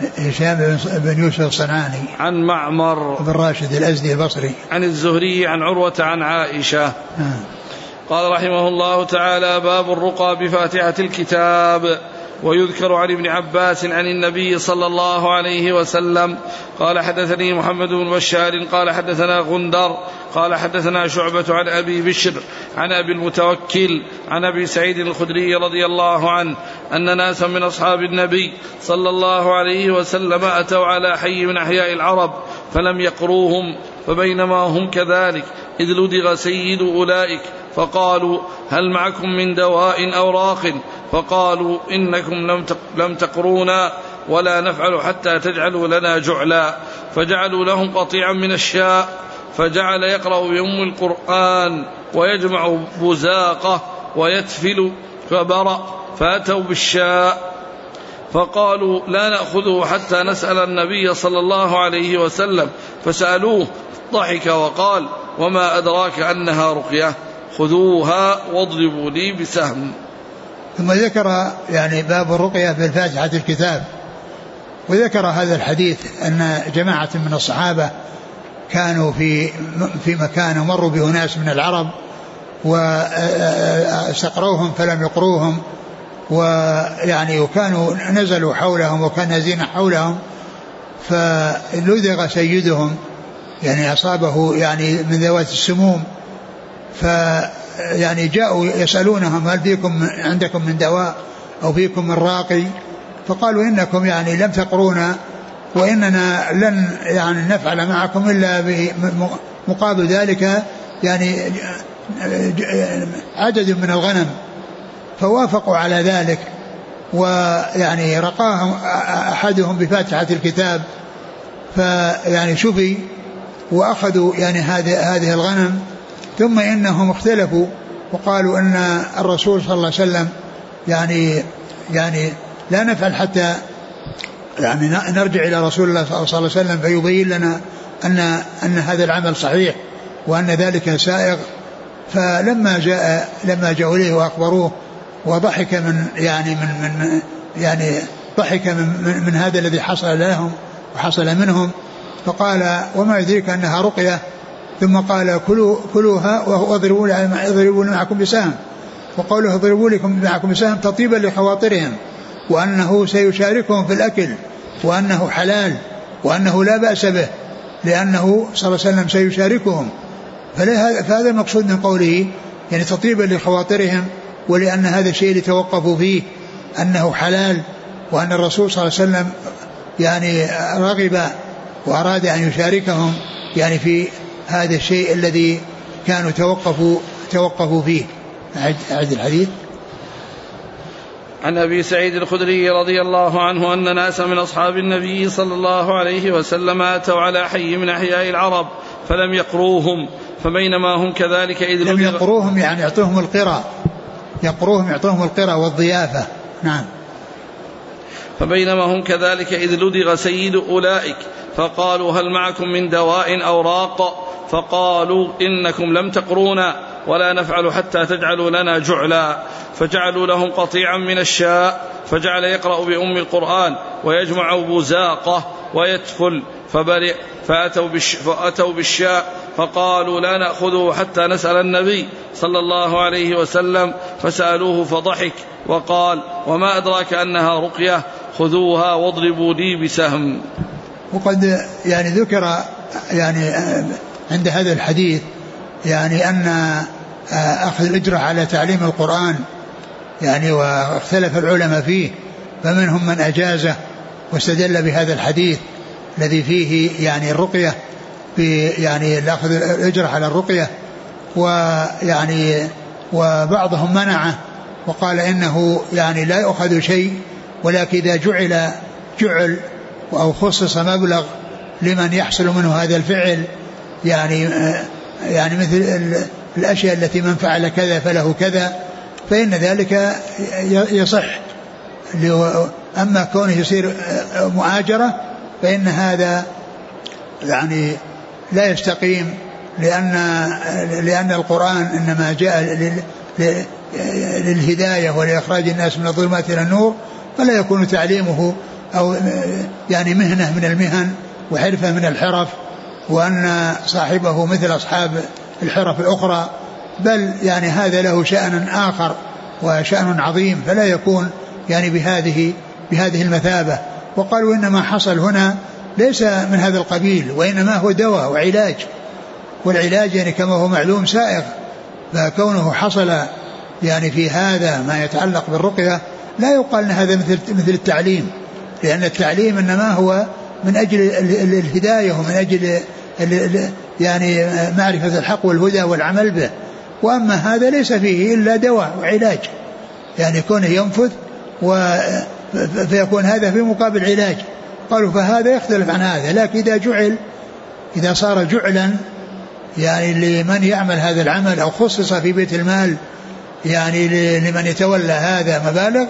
بن يوسف الصنعاني عن معمر بن راشد الأزدي البصري عن الزهري عن عروة عن عائشة. قال رحمه الله تعالى باب الرقى بفاتحة الكتاب. ويذكر عن ابن عباس عن النبي صلى الله عليه وسلم قال حدثني محمد بن بشار قال حدثنا غندر قال حدثنا شعبة عن أبي بشر عن أبي المتوكل عن أبي سعيد الخدري رضي الله عنه أن ناسا من أصحاب النبي صلى الله عليه وسلم أتوا على حي من أحياء العرب فلم يقروهم فبينما هم كذلك إذ لدغ سيد أولئك فقالوا هل معكم من دواء أو راق فقالوا إنكم لم تقرونا ولا نفعل حتى تجعلوا لنا جعلا فجعلوا لهم قطيعا من الشاء فجعل يقرأ بأم القرآن ويجمع بزاقه ويتفل فبرأ فأتوا بالشاء فقالوا لا نأخذه حتى نسأل النبي صلى الله عليه وسلم فسألوه ضحك وقال وما أدراك أنها رقية خذوها واضربوا لي بسهم. ثم ذكر يعني باب الرقية بالفاتحة الكتاب وذكر هذا الحديث أن جماعة من الصحابة كانوا في مكان ومروا بأناس من العرب واستقروهم فلم يقروهم، ويعني وكانوا نزلوا حولهم وكان نازين حولهم، فلدغ سيدهم يعني أصابه يعني من ذوات السموم، فيعني جاءوا يسألونهم هل فيكم عندكم من دواء أو فيكم من راقي؟ فقالوا إنكم يعني لم تقرونا وإننا لن يعني نفعل معكم إلا بمقابل ذلك يعني عدد من الغنم. فوافقوا على ذلك، ويعني رقاهم أحدهم بفاتحة الكتاب فيعني شفي وأخذوا يعني هذه الغنم. ثم إنهم اختلفوا وقالوا أن الرسول صلى الله عليه وسلم يعني لا نفعل حتى يعني نرجع إلى رسول الله صلى الله عليه وسلم فيبين لنا أن هذا العمل صحيح وأن ذلك سائغ. فلما جاءوا إليه وأخبروه وضحك ضحك من هذا الذي حصل لهم وحصل منهم، فقال وما يدريك أنها رقية؟ ثم قال كلوها واضربوا معكم بسهم، وقوله اضربوا معكم بسهم تطيبا لخواطرهم، وأنه سيشاركهم في الأكل وأنه حلال وأنه لا بأس به لأنه صلى الله عليه وسلم سيشاركهم. فهذا المقصود من قوله يعني تطيبا لخواطرهم، ولأن هذا الشيء اللي توقفوا فيه أنه حلال، وأن الرسول صلى الله عليه وسلم يعني رغب وأراد أن يشاركهم يعني في هذا الشيء الذي كانوا توقفوا فيه. أعد الحديث. عن أبي سعيد الخدري رضي الله عنه أن ناسا من أصحاب النبي صلى الله عليه وسلم أتوا على حي من أحياء العرب فلم يقروهم، فبينما هم كذلك إذ لم يقروهم يعني يعطوهم القرى، يقروهم يعطوهم القرى والضيافة. نعم. فبينما هم كذلك إذ لدغ سيد أولئك فقالوا هل معكم من دواء أو راق؟ فقالوا إنكم لم تقرونا ولا نفعل حتى تجعلوا لنا جعلا، فجعلوا لهم قطيعا من الشاء، فجعل يقرأ بأم القرآن ويجمع بزاقه ويدخل، فبرئ فأتوا بالشاء فقالوا لا نأخذه حتى نسأل النبي صلى الله عليه وسلم، فسألوه فضحك وقال وما أدراك أنها رقية؟ خذوها واضربوا لي بسهم. وقد يعني ذكر يعني عند هذا الحديث يعني أن أخذ الأجرة على تعليم القرآن يعني واختلف العلماء فيه، فمنهم من أجازه واستدل بهذا الحديث الذي فيه يعني الرقية يعني أخذ الأجرة على الرقية، ويعني وبعضهم منعه وقال إنه يعني لا يؤخذ شيء، ولكن إذا جعل أو خصص مبلغ لمن يحصل منه هذا الفعل يعني مثل الأشياء التي من فعل كذا فله كذا فإن ذلك يصح. أما كونه يصير مؤاجرة فإن هذا يعني لا يستقيم، لأن القرآن إنما جاء للهداية ولإخراج الناس من الظلمات إلى النور، فلا يكون تعليمه أو يعني مهنة من المهن وحرفة من الحرف، وأن صاحبه مثل أصحاب الحرف الأخرى، بل يعني هذا له شأن آخر وشأن عظيم، فلا يكون يعني بهذه المثابة. وقالوا إنما حصل هنا ليس من هذا القبيل، وإنما هو دواء وعلاج، والعلاج يعني كما هو معلوم سائغ، فكونه حصل يعني في هذا ما يتعلق بالرقية لا يقال أن هذا مثل التعليم، لأن التعليم إنما هو من أجل الهداية ومن أجل يعني معرفة الحق والهدى والعمل به، وأما هذا ليس فيه إلا دواء وعلاج، يعني كونه ينفذ فيكون هذا في مقابل علاج. قالوا فهذا يختلف عن هذا، لكن إذا صار جعلا يعني لمن يعمل هذا العمل أو خصص في بيت المال يعني لمن يتولى هذا مبالغ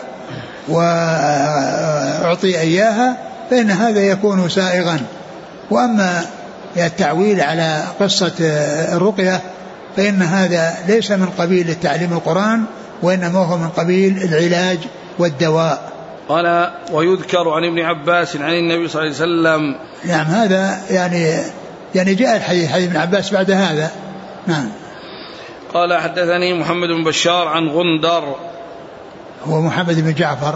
وأعطي إياها فإن هذا يكون سائغا. وأما التعويل على قصة الرقية فإن هذا ليس من قبيل التعليم القرآن، وإنما هو من قبيل العلاج والدواء. قال ويذكر عن ابن عباس عن النبي صلى الله عليه وسلم. نعم هذا يعني جاء الحديث حديث ابن عباس بعد هذا. نعم. قال حدثني محمد بن بشار عن غندر هو محمد بن جعفر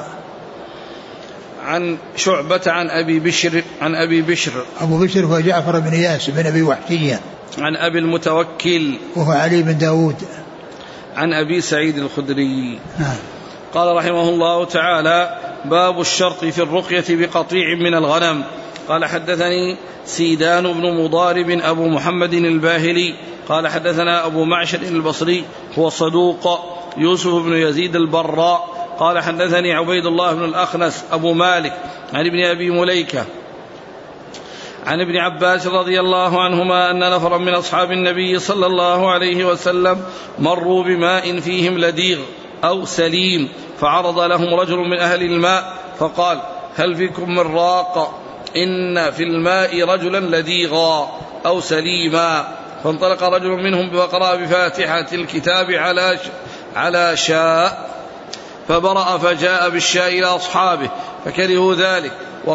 عن شعبة عن أبي بشر أبو بشر هو جعفر بن إياس بن أبي وحشية عن أبي المتوكل وهو علي بن داود عن أبي سعيد الخدري. نعم. قال رحمه الله تعالى باب الشرط في الرقية بقطيع من الغنم. قال حدثني سيدان بن مضارب أبو محمد الباهلي قال حدثنا أبو معشر البصري هو صدوق يوسف بن يزيد البراء قال حدثني عبيد الله بن الأخنس أبو مالك عن ابن أبي مليكة عن ابن عباس رضي الله عنهما أن نفرا من أصحاب النبي صلى الله عليه وسلم مروا بماء فيهم لديغ أو سليم فعرض لهم رجل من أهل الماء فقال هل فيكم من راق إن في الماء رجلا لديغا أو سليما فانطلق رجل منهم وقرأ بفاتحة الكتاب على شاء فبرأ فجاء بالشاء إلى أصحابه فكرهوا ذلك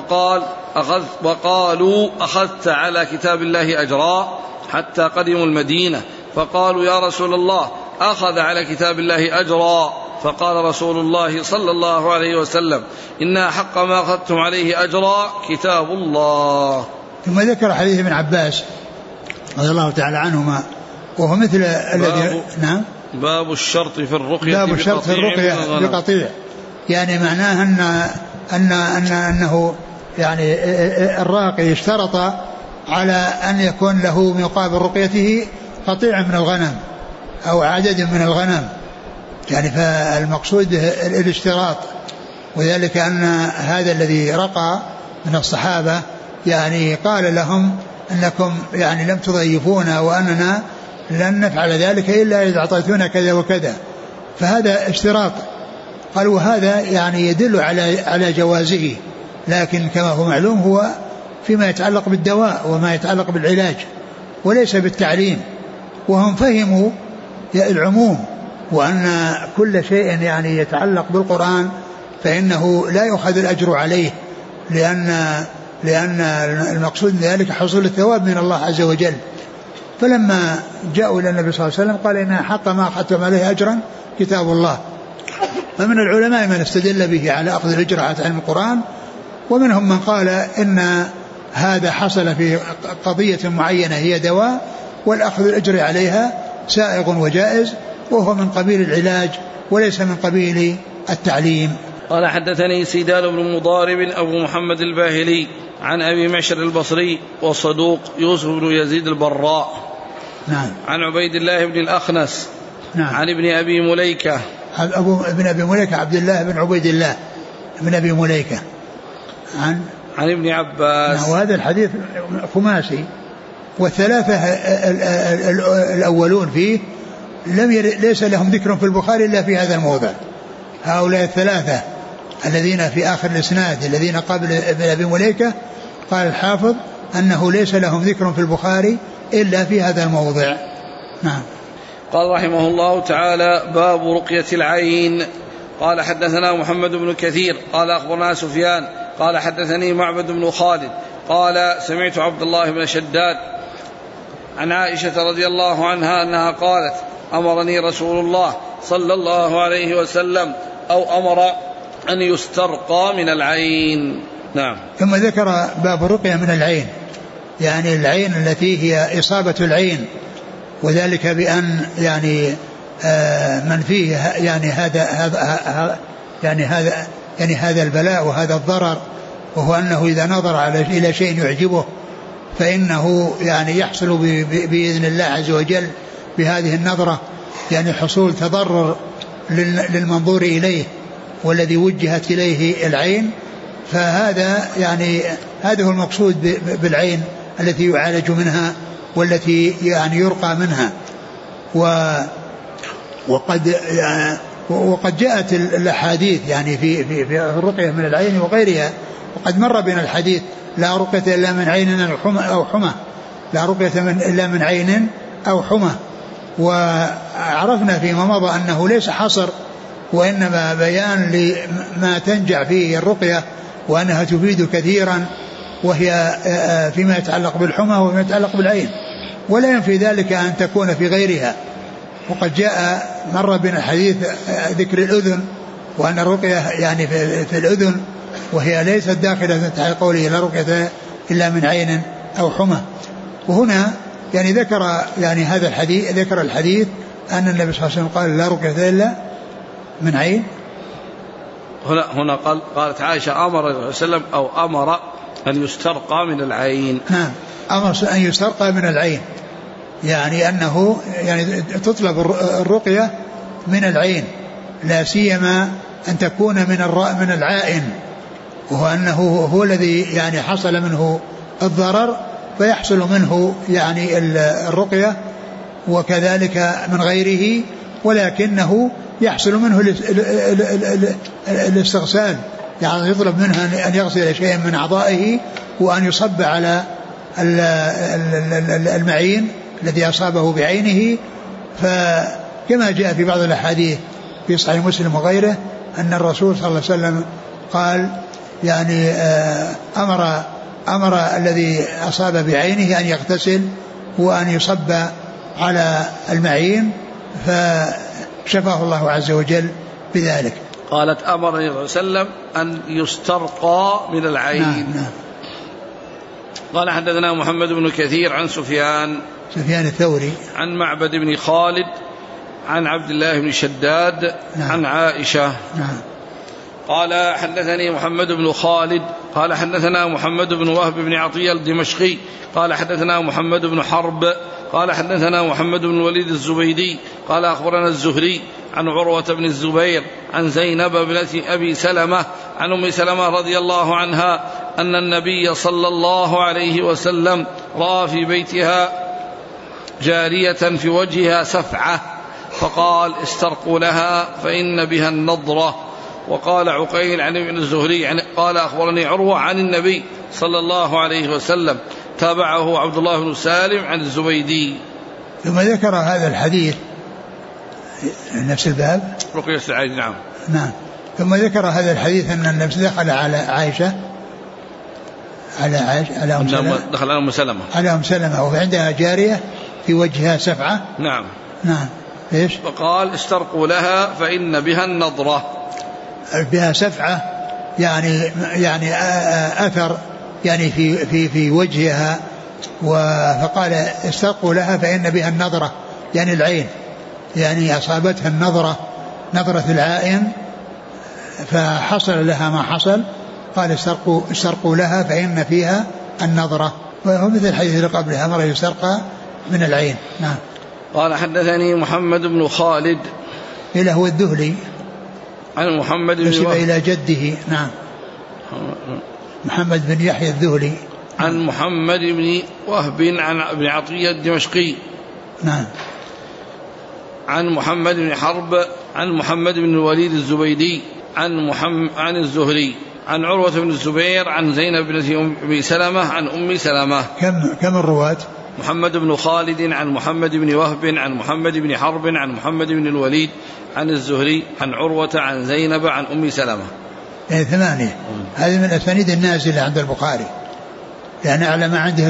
وقالوا أخذت على كتاب الله أجرا حتى قدموا المدينة فقالوا يا رسول الله أخذ على كتاب الله أجرا فقال رسول الله صلى الله عليه وسلم إن حق ما أخذتم عليه أجرا كتاب الله. ثم ذكر حديث ابن عباس رضي الله تعالى عنهما وهو مثل الذي نعم باب الشرط في الرقية باب الشرط في الرقية بقطيع يعني معناه أنه يعني الراقي اشترط على أن يكون له مقابل رقيته قطيع من الغنم أو عدد من الغنم يعني فالمقصود الاشتراط وذلك أن هذا الذي رقى من الصحابة يعني قال لهم أنكم يعني لم تضيفونا وأننا لن نفعل ذلك إلا إذا أعطيتونا كذا وكذا فهذا اشتراط. قال وهذا يعني يدل على جوازه لكن كما هو معلوم هو فيما يتعلق بالدواء وما يتعلق بالعلاج وليس بالتعليم وهم فهموا العموم وأن كل شيء يعني يتعلق بالقرآن فإنه لا يؤخذ الأجر عليه لأن المقصود ذلك حصول الثواب من الله عز وجل. فلما جاءوا إلى النبي صلى الله عليه وسلم قال إن حق ما أخذتم عليه أجرا كتاب الله. فمن العلماء من استدل به على أخذ الأجر على تعلم القرآن ومنهم من قال إن هذا حصل في قضية معينة هي دواء والأخذ الأجر عليها سائغ وجائز وهو من قبيل العلاج وليس من قبيل التعليم. قال حدثني سيدان بن مضارب أبو محمد الباهلي عن أبي معشر البصري وصدوق يوسف بن يزيد البراء نعم. عن عبيد الله بن الأخنس نعم. عن ابن أبي مليكة ابن أبي مليكة عبد الله بن عبيد الله بن أبي مليكة عن ابن عباس. وهذا الحديث خماسي والثلاثة الأولون فيه ليس لهم ذكر في البخاري إلا في هذا الموضع. هؤلاء الثلاثة الذين في آخر الإسناد الذين قبل ابن أبي مليكة قال الحافظ أنه ليس لهم ذكر في البخاري إلا في هذا الموضع. نعم. قال رحمه الله تعالى باب رقية العين. قال حدثنا محمد بن كثير قال أخبرنا سفيان قال حدثني معبد بن خالد قال سمعت عبد الله بن شداد عن عائشة رضي الله عنها أنها قالت أمرني رسول الله صلى الله عليه وسلم أو أمر أن يسترقى من العين. نعم. ثم ذكر باب الرقية من العين يعني العين التي هي إصابة العين وذلك بأن يعني من فيه يعني هذا البلاء وهذا الضرر وهو أنه إذا نظر إلى شيء يعجبه فإنه يعني يحصل بإذن الله عز وجل بهذه النظرة يعني حصول تضرر للمنظور إليه والذي وجهت إليه العين. فهذا يعني هذا هو المقصود بالعين التي يعالج منها والتي يعني يرقى منها. وقد جاءت الأحاديث يعني في الرقية من العين وغيرها وقد مر بنا الحديث لا رقية إلا من عين أو حمى لا رقية إلا من عين أو حمى. وعرفنا فيما مضى أنه ليس حصر وإنما بيان لما تنجع فيه الرقية وأنها تفيد كثيرا، وهي فيما يتعلق بالحمى وفيما يتعلق بالعين، ولا ينفي ذلك أن تكون في غيرها. وقد جاء مرة بين الحديث ذكر الأذن، وأن الرقية يعني في الأذن، وهي ليست داخلة تحت قوله لا رقية إلا من عين أو حمى. وهنا يعني ذكر يعني هذا الحديث، ذكر الحديث أن النبي صلى الله عليه وسلم قال لا رقية إلا من عين. هنا قالت عائشة أمر صلى الله عليه وسلم أو أمر أن يسترقى من العين. نعم، أمر أن يسترقى من العين، يعني أنه يعني تطلب الرقية من العين، لا سيما أن تكون من العائن، وهو أنه هو الذي يعني حصل منه الضرر فيحصل منه يعني الرقية، وكذلك من غيره، ولكنه يحصل منه الاستغسال، يعني يطلب منه أن يغسل شيئا من أعضائه وأن يصب على المعين الذي أصابه بعينه. فكما جاء في بعض الأحاديث في صحيح مسلم وغيره أن الرسول صلى الله عليه وسلم قال يعني أمر الذي أصاب بعينه أن يغتسل وأن يصب على المعين، فشفاه الله عز وجل بذلك. قالت أمر النبي صلى الله عليه وسلم أن يسترقى من العين. نعم. قال حدثنا محمد بن كثير عن سفيان الثوري عن معبد بن خالد عن عبد الله بن شداد. نعم. عن عائشة. نعم. قال حدثني محمد بن خالد قال حدثنا محمد بن وهب بن عطية الدمشقي قال حدثنا محمد بن حرب قال حدثنا محمد بن الوليد الزبيدي قال أخبرنا الزهري عن عروة بن الزبير عن زينب بنت أبي سلمة عن أم سلمة رضي الله عنها أن النبي صلى الله عليه وسلم رأى في بيتها جارية في وجهها سفعة فقال استرقوا لها فإن بها النضرة. وقال عقيل عن ابن الزهري قال أخبرني عروة عن النبي صلى الله عليه وسلم، تابعه عبد الله بن سالم عن الزبيدي. ثم ذكر هذا الحديث نفس الباب رقية العين. نعم. نعم. ثم ذكر هذا الحديث أن النبي دخل على عائشة على أم سلمة، دخل على أم سلمة على أم سلمة وعندها جارية في وجهها سفعة. نعم. نعم. إيش؟ فقال استرقوا لها فإن بها النضرة، بها سفعة يعني أثر يعني في وجهها، فقال استرقوا لها فإن بها النضرة يعني العين، يعني أصابتها النظرة نظرة العائن فحصل لها ما حصل، قال استرقوا لها فإن فيها النظرة، وهو مثل الحديث اللي قبلها أمر يسترقى من العين. نعم. قال حدثني محمد بن خالد إلى هو الذهلي عن محمد بن نسب إلى جده. نعم. محمد بن يحيى الذهلي عن محمد بن وهب عن ابن عطية الدمشقي. نعم. عن محمد بن حرب عن محمد بن الوليد الزبيدي عن الزهري عن عروة بن الزبير عن زينب بنت أبي سلمة عن أم سلمة. كم الرواة؟ محمد بن خالد عن محمد بن وهب عن محمد بن حرب عن محمد بن الوليد عن الزهري عن عروة عن زينب عن أم سلمة. يعني 8. هذه من الأسانيد النازلة عند البخاري، لأن أعلى ما عنده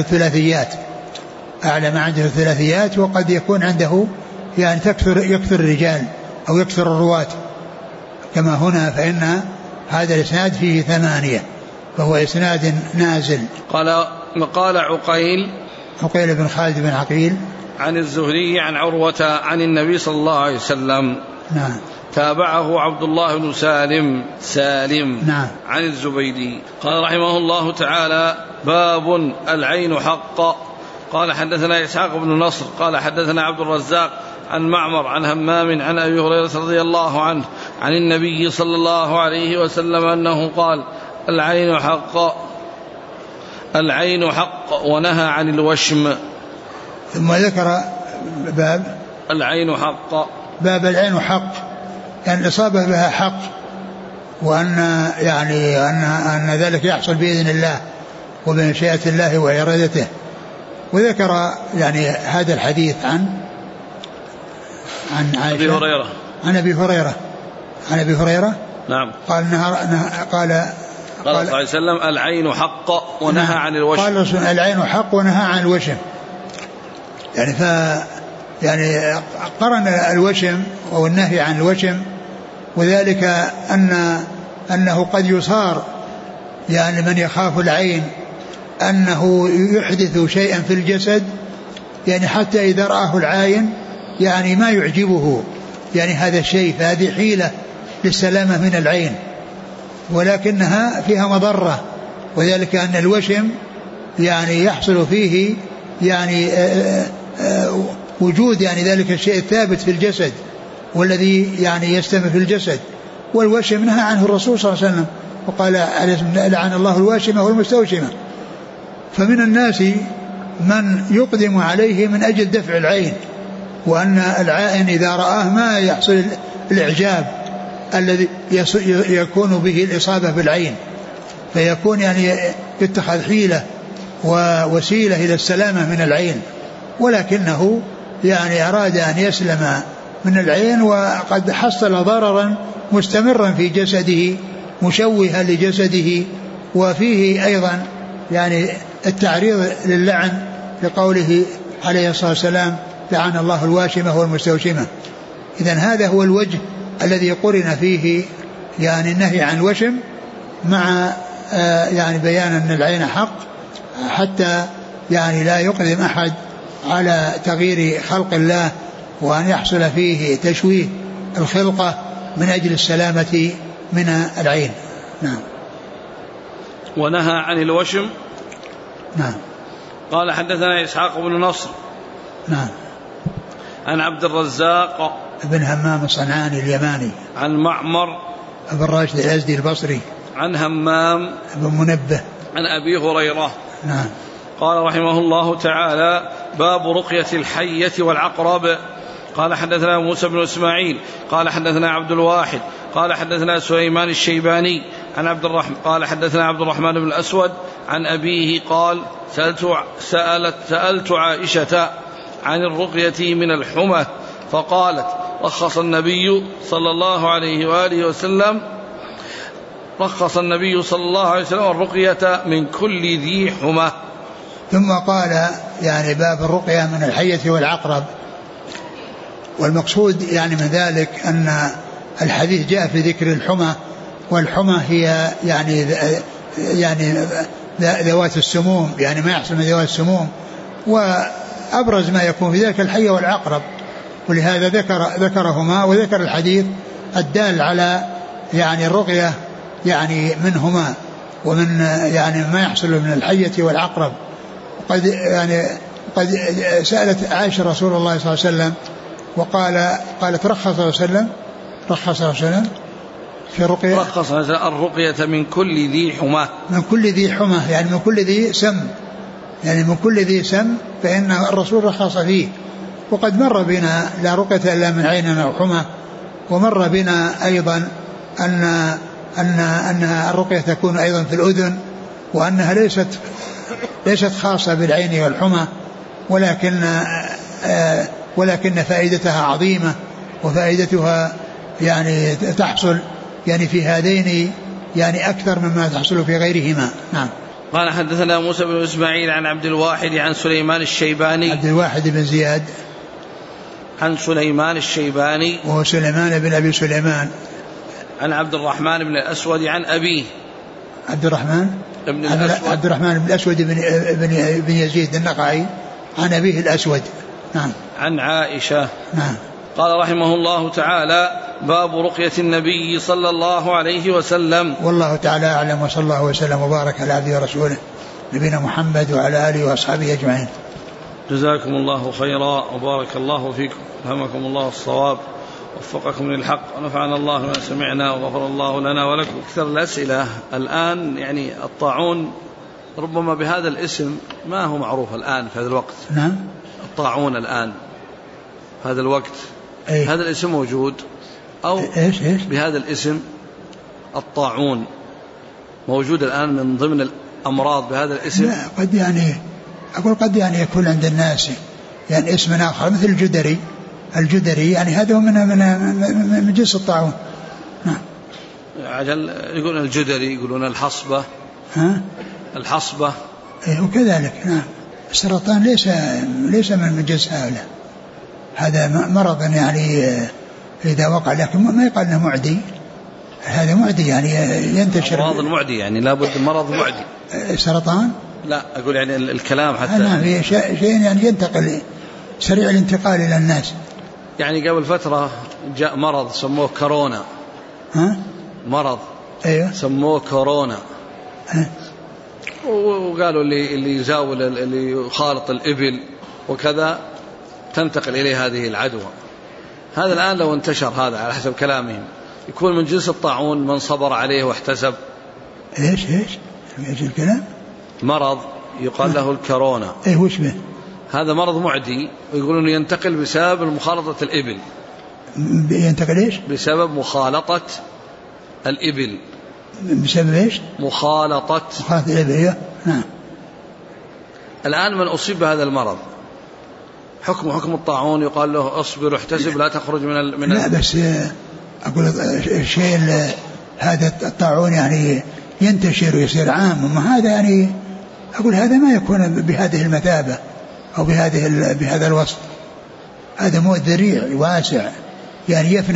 الثلاثيات، وقد يكون عنده يعني يكثر الرجال أو يكثر الرواة، كما هنا فإن هذا الإسناد فيه 8، فهو إسناد نازل. قال عقيل بن خالد بن عقيل عن الزهري عن عروة عن النبي صلى الله عليه وسلم. نعم. تابعه عبد الله بن سالم. نعم. عن الزبيدي. قال رحمه الله تعالى: باب العين حق. قال حدثنا إسحاق بن نصر قال حدثنا عبد الرزاق عن معمر عن همام عن أبي هريرة رضي الله عنه عن النبي صلى الله عليه وسلم أنه قال: العين حق ونهى عن الوشم. ثم ذكر باب العين حق، باب العين حق، يعني الإصابة بها حق، وأن يعني أن ذلك يحصل بإذن الله وبمشيئة الله وإرادته. وذكر يعني هذا الحديث عن عائشة، أبي هريرة، عن أبي هريرة عن أبي هريرة نعم قال قال صلى الله عليه وسلم العين حق ونهى عن الوشم. قال العين حق ونهى عن الوشم. يعني قرن الوشم أو النهي عن الوشم، وذلك أنه قد يصار يعني من يخاف العين أنه يحدث شيئا في الجسد، يعني حتى إذا رآه العاين يعني ما يعجبه يعني هذا الشيء، فهذه حيلة للسلامة من العين، ولكنها فيها مضرة، وذلك أن الوشم يعني يحصل فيه يعني وجود يعني ذلك الشيء الثابت في الجسد والذي يعني يستمر في الجسد، والوشم نهى عنه الرسول صلى الله عليه وسلم وقال لعن الله الواشمة والمستوشمة. فمن الناس من يقدم عليه من أجل دفع العين، وأن العائن إذا رآه ما يحصل الإعجاب الذي يكون به الإصابة بالعين، فيكون يعني يتخذ حيلة ووسيلة إلى السلامة من العين، ولكنه يعني أراد أن يسلم من العين، وقد حصل ضررا مستمرا في جسده مشوها لجسده، وفيه أيضا يعني التعريض للعن لقوله عليه الصلاة والسلام لعن الله الواشمة والمستوشمة. إذن هذا هو الوجه الذي قرن فيه يعني النهي عن الوشم مع يعني بيان أن العين حق، حتى يعني لا يقدم أحد على تغيير خلق الله وأن يحصل فيه تشويه الخلقة من أجل السلامة من العين. نعم. ونهى عن الوشم. نعم. قال حدثنا إسحاق بن نصر نعم عن عبد الرزاق ابن همام الصنعاني اليماني عن معمر ابن راشد الأزدي البصري عن همام ابن منبه عن أبي هريرة. نعم. قال رحمه الله تعالى باب رقية الحية والعقرب. قال حدثنا موسى بن إسماعيل قال حدثنا عبد الواحد قال حدثنا سليمان الشيباني عن عبد الرحمن قال حدثنا عبد الرحمن بن الأسود عن أبيه قال سألت عائشة عن الرقية من الحمى فقالت رخص النبي صلى الله عليه وآله وسلم الرقية من كل ذي حمى. ثم قال يعني باب الرقية من الحية والعقرب، والمقصود يعني من ذلك أن الحديث جاء في ذكر الحمى، والحمى هي يعني ذوات السموم، يعني ما يحصل من ذوات السموم، وأبرز ما يكون في ذلك الحية والعقرب، ولهذا ذكرهما وذكر الحديث الدال على يعني الرقية يعني منهما ومن يعني ما يحصل من الحية والعقرب. قد سألت عائشة رسول الله صلى الله عليه وسلم قالت رخص صلى الله عليه وسلم في الرقية، رخص الرقية من كل ذي حمى، من كل ذي حمى يعني من كل ذي سم، يعني من كل ذي سم فإن الرسول رخص فيه. وقد مر بنا لا رقية إلا من عين أو حمى، ومر بنا أيضا أن الرقية تكون أيضا في الأذن، وأنها ليست خاصة بالعين والحمى، ولكن فائدتها عظيمة، وفائدتها يعني تحصل يعني في هذين يعني أكثر مما تحصل في غيرهما. نعم. قال حدثنا موسى بن إسماعيل عن عبد الواحد عن سليمان الشيباني، عبد الواحد بن زياد عن سليمان الشيباني وهو سليمان بن أبي سليمان عن عبد الرحمن بن الأسود عن أبيه عبد الرحمن بن الأسود بن يزيد النقعي عن أبيه الأسود. نعم. عن عائشة. نعم. قال رحمه الله تعالى باب رقية النبي صلى الله عليه وسلم. والله تعالى أعلم، وصلى الله وسلم وبارك على عبده ورسوله نبينا محمد وعلى آله وأصحابه أجمعين. جزاكم الله خيرا وبارك الله فيكم، ألهمكم الله الصواب، وفقكم للحق، ونفعنا الله ما سمعنا، وغفر الله لنا ولكم. أكثر الأسئلة الآن يعني الطاعون ربما بهذا الاسم ما هو معروف الآن في هذا الوقت. نعم. الطاعون الآن في هذا الوقت هذا الاسم موجود أو إيش بهذا الاسم الطاعون موجود الآن من ضمن الأمراض بهذا الاسم؟ لا، قد يعني أقول قد يعني يكون عند الناس يعني اسم آخر مثل الجدري يعني هذا هو من جنس الطاعون. عجل يقولون الجدري، يقولون الحصبة. الحصبة وكذلك. نعم. السرطان ليس من جنس هذا مرض يعني إذا وقع، لكن ما يقال أنه معدي. هذا معدي يعني ينتشر. مرض معدي يعني لابد مرض معدي. السرطان لا أقول يعني الكلام حتى. نعم. شيء يعني ينتقل سريع الانتقال إلى الناس. يعني قبل فترة جاء مرض سموه كورونا. مرض أيوه سموه كورونا. وقالوا اللي يزاول اللي يخالط الإبل وكذا تنتقل إليه هذه العدوى. هذا الآن لو انتشر هذا على حسب كلامهم يكون من جنس الطاعون من صبر عليه واحتسب. إيش الكلام؟ مرض يقال له الكورونا. وش به؟ هذا مرض معدي ويقولون ينتقل بسبب مخالطة الإبل. ينتقل إيش؟ بسبب مخالطة الإبل. بسبب إيش؟ مخالطة الإبل. نعم. الآن من أصيب بهذا المرض حكم الطاعون يقال له اصبر واحتسب لا تخرج من لا بس أقول الشيء هذا الطاعون يعني ينتشر ويصير عام، وما هذا يعني أقول هذا ما يكون بهذه المثابة أو بهذا الوصف. هذا موت ذريع واسع يعني يفنى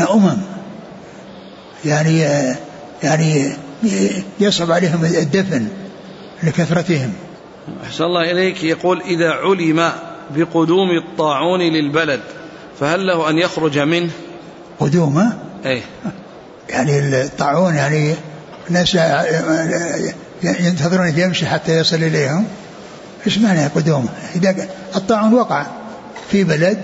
يعني يصعب عليهم الدفن لكثرتهم. أحسن الله إليك. يقول إذا علم بقدوم الطاعون للبلد فهل له أن يخرج منه؟ قدومه يعني الطاعون يعني الناس ينتظرون يمشي حتى يصل إليهم. إيش معنى قدومه؟ إذا الطاعون وقع في بلد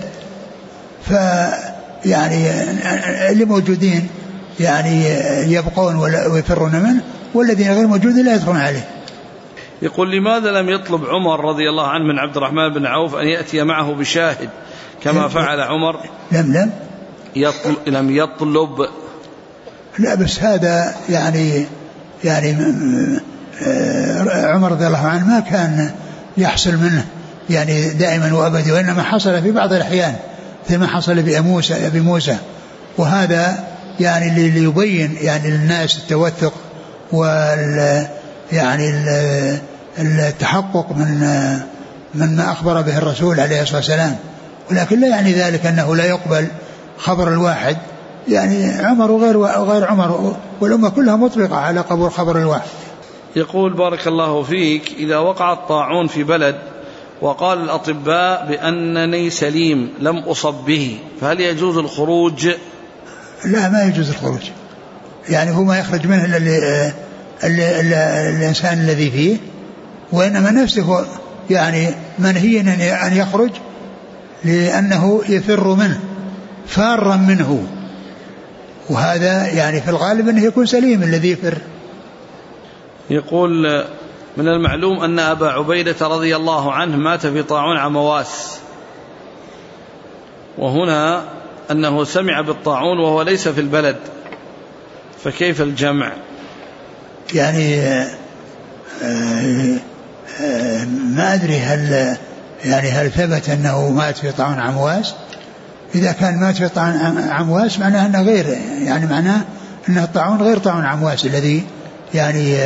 فيعني اللي موجودين يعني يبقون ويفرون منه، والذين غير موجودين لا يدخلون عليه. يقول لماذا لم يطلب عمر رضي الله عنه من عبد الرحمن بن عوف أن يأتي معه بشاهد كما فعل عمر؟ لم يطلب. لا بس هذا يعني عمر رضي الله عنه ما كان يحصل منه يعني دائما وأبدا، وإنما حصل في بعض الأحيان مثل ما حصل بأبي موسى. وهذا يعني ليبين يعني للناس التوثق يعني التحقق من ما أخبر به الرسول عليه الصلاة والسلام، ولكن لا يعني ذلك أنه لا يقبل خبر الواحد. يعني عمر وغير عمر والأمة كلها مطلقة على قبول خبر الواحد. يقول بارك الله فيك إذا وقع الطاعون في بلد وقال الأطباء بأنني سليم لم أصب به فهل يجوز الخروج؟ لا ما يجوز الخروج، يعني هو ما يخرج منه الإنسان الذي فيه، وإنما نفسه يعني منهي أن يخرج لأنه يفر منه فارا منه، وهذا يعني في الغالب أنه يكون سليم الذي يفر. يقول من المعلوم أن أبا عبيدة رضي الله عنه مات في طاعون عمواس، وهنا أنه سمع بالطاعون وهو ليس في البلد، فكيف الجمع؟ يعني ما أدري هل ثبت أنه مات في طاعون عمواس. إذا كان مات في طاعون عمواس معناه أنه غير، يعني معناه أن الطاعون غير طاعون عمواس الذي يعني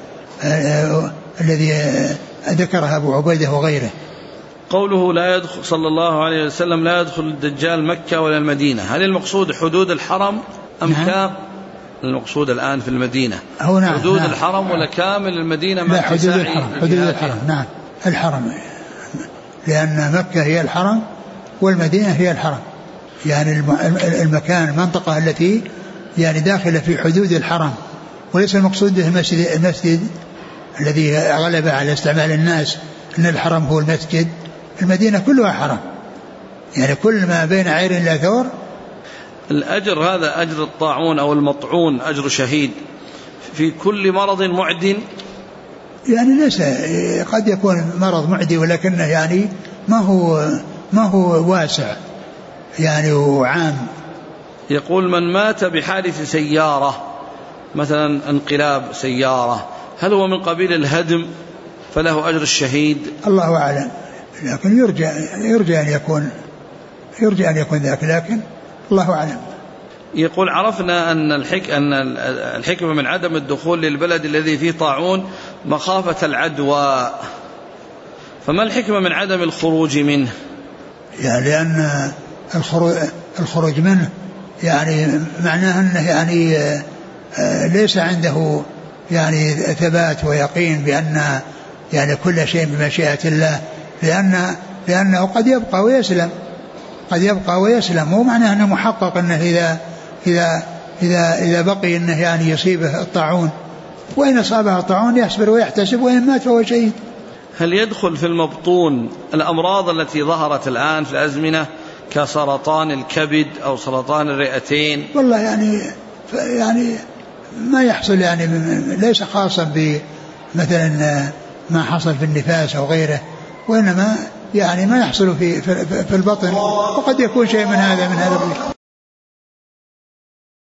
الذي ذكره أبو عبيدة وغيره. قوله لا يدخل صلى الله عليه وسلم لا يدخل الدجال مكة ولا المدينة، هل المقصود حدود الحرم أم كامل؟ المقصود الآن في المدينة حدود الحرم ولا كامل المدينة؟ لا حدود الحرم. نعم الحرم، لأن مكة هي الحرم والمدينة هي الحرم، يعني المكان المنطقة التي يعني داخلة في حدود الحرم، وليس المقصود به المسجد الذي غلب على استعمال الناس أن الحرم هو المسجد. المدينة كلها حرم، يعني كل ما بين عير إلى ثور. الأجر هذا أجر الطاعون أو المطعون أجر شهيد في كل مرض معد، يعني ليس قد يكون مرض معدي ولكنه يعني ما هو واسع يعني وعام. يقول من مات بحادث سيارة مثلا انقلاب سيارة هل هو من قبيل الهدم فله أجر الشهيد؟ الله أعلم، لكن يرجى أن يكون ذاك، لكن الله أعلم. يقول عرفنا أن الحكمة من عدم الدخول للبلد الذي فيه طاعون مخافة العدوى، فما الحكمة من عدم الخروج منه؟ يعني لأن الخروج منه يعني معناه أنه يعني ليس عنده يعني ثبات ويقين بأن يعني كل شيء بمشيئة الله، لأنه قد يبقى ويسلم، مو معناه أنه محقق أنه إذا بقي أنه يعني يصيبه الطاعون، وإن أصابه الطاعون يصبر ويحتسب، وإن مات فهو شهيد. هل يدخل في المبطون الأمراض التي ظهرت الآن في الأزمنة كسرطان الكبد أو سرطان الرئتين؟ والله يعني ما يحصل، يعني ليس خاصا بمثلا ما حصل في النفاس أو غيره، وإنما يعني ما يحصل في البطن، وقد يكون شيء من هذا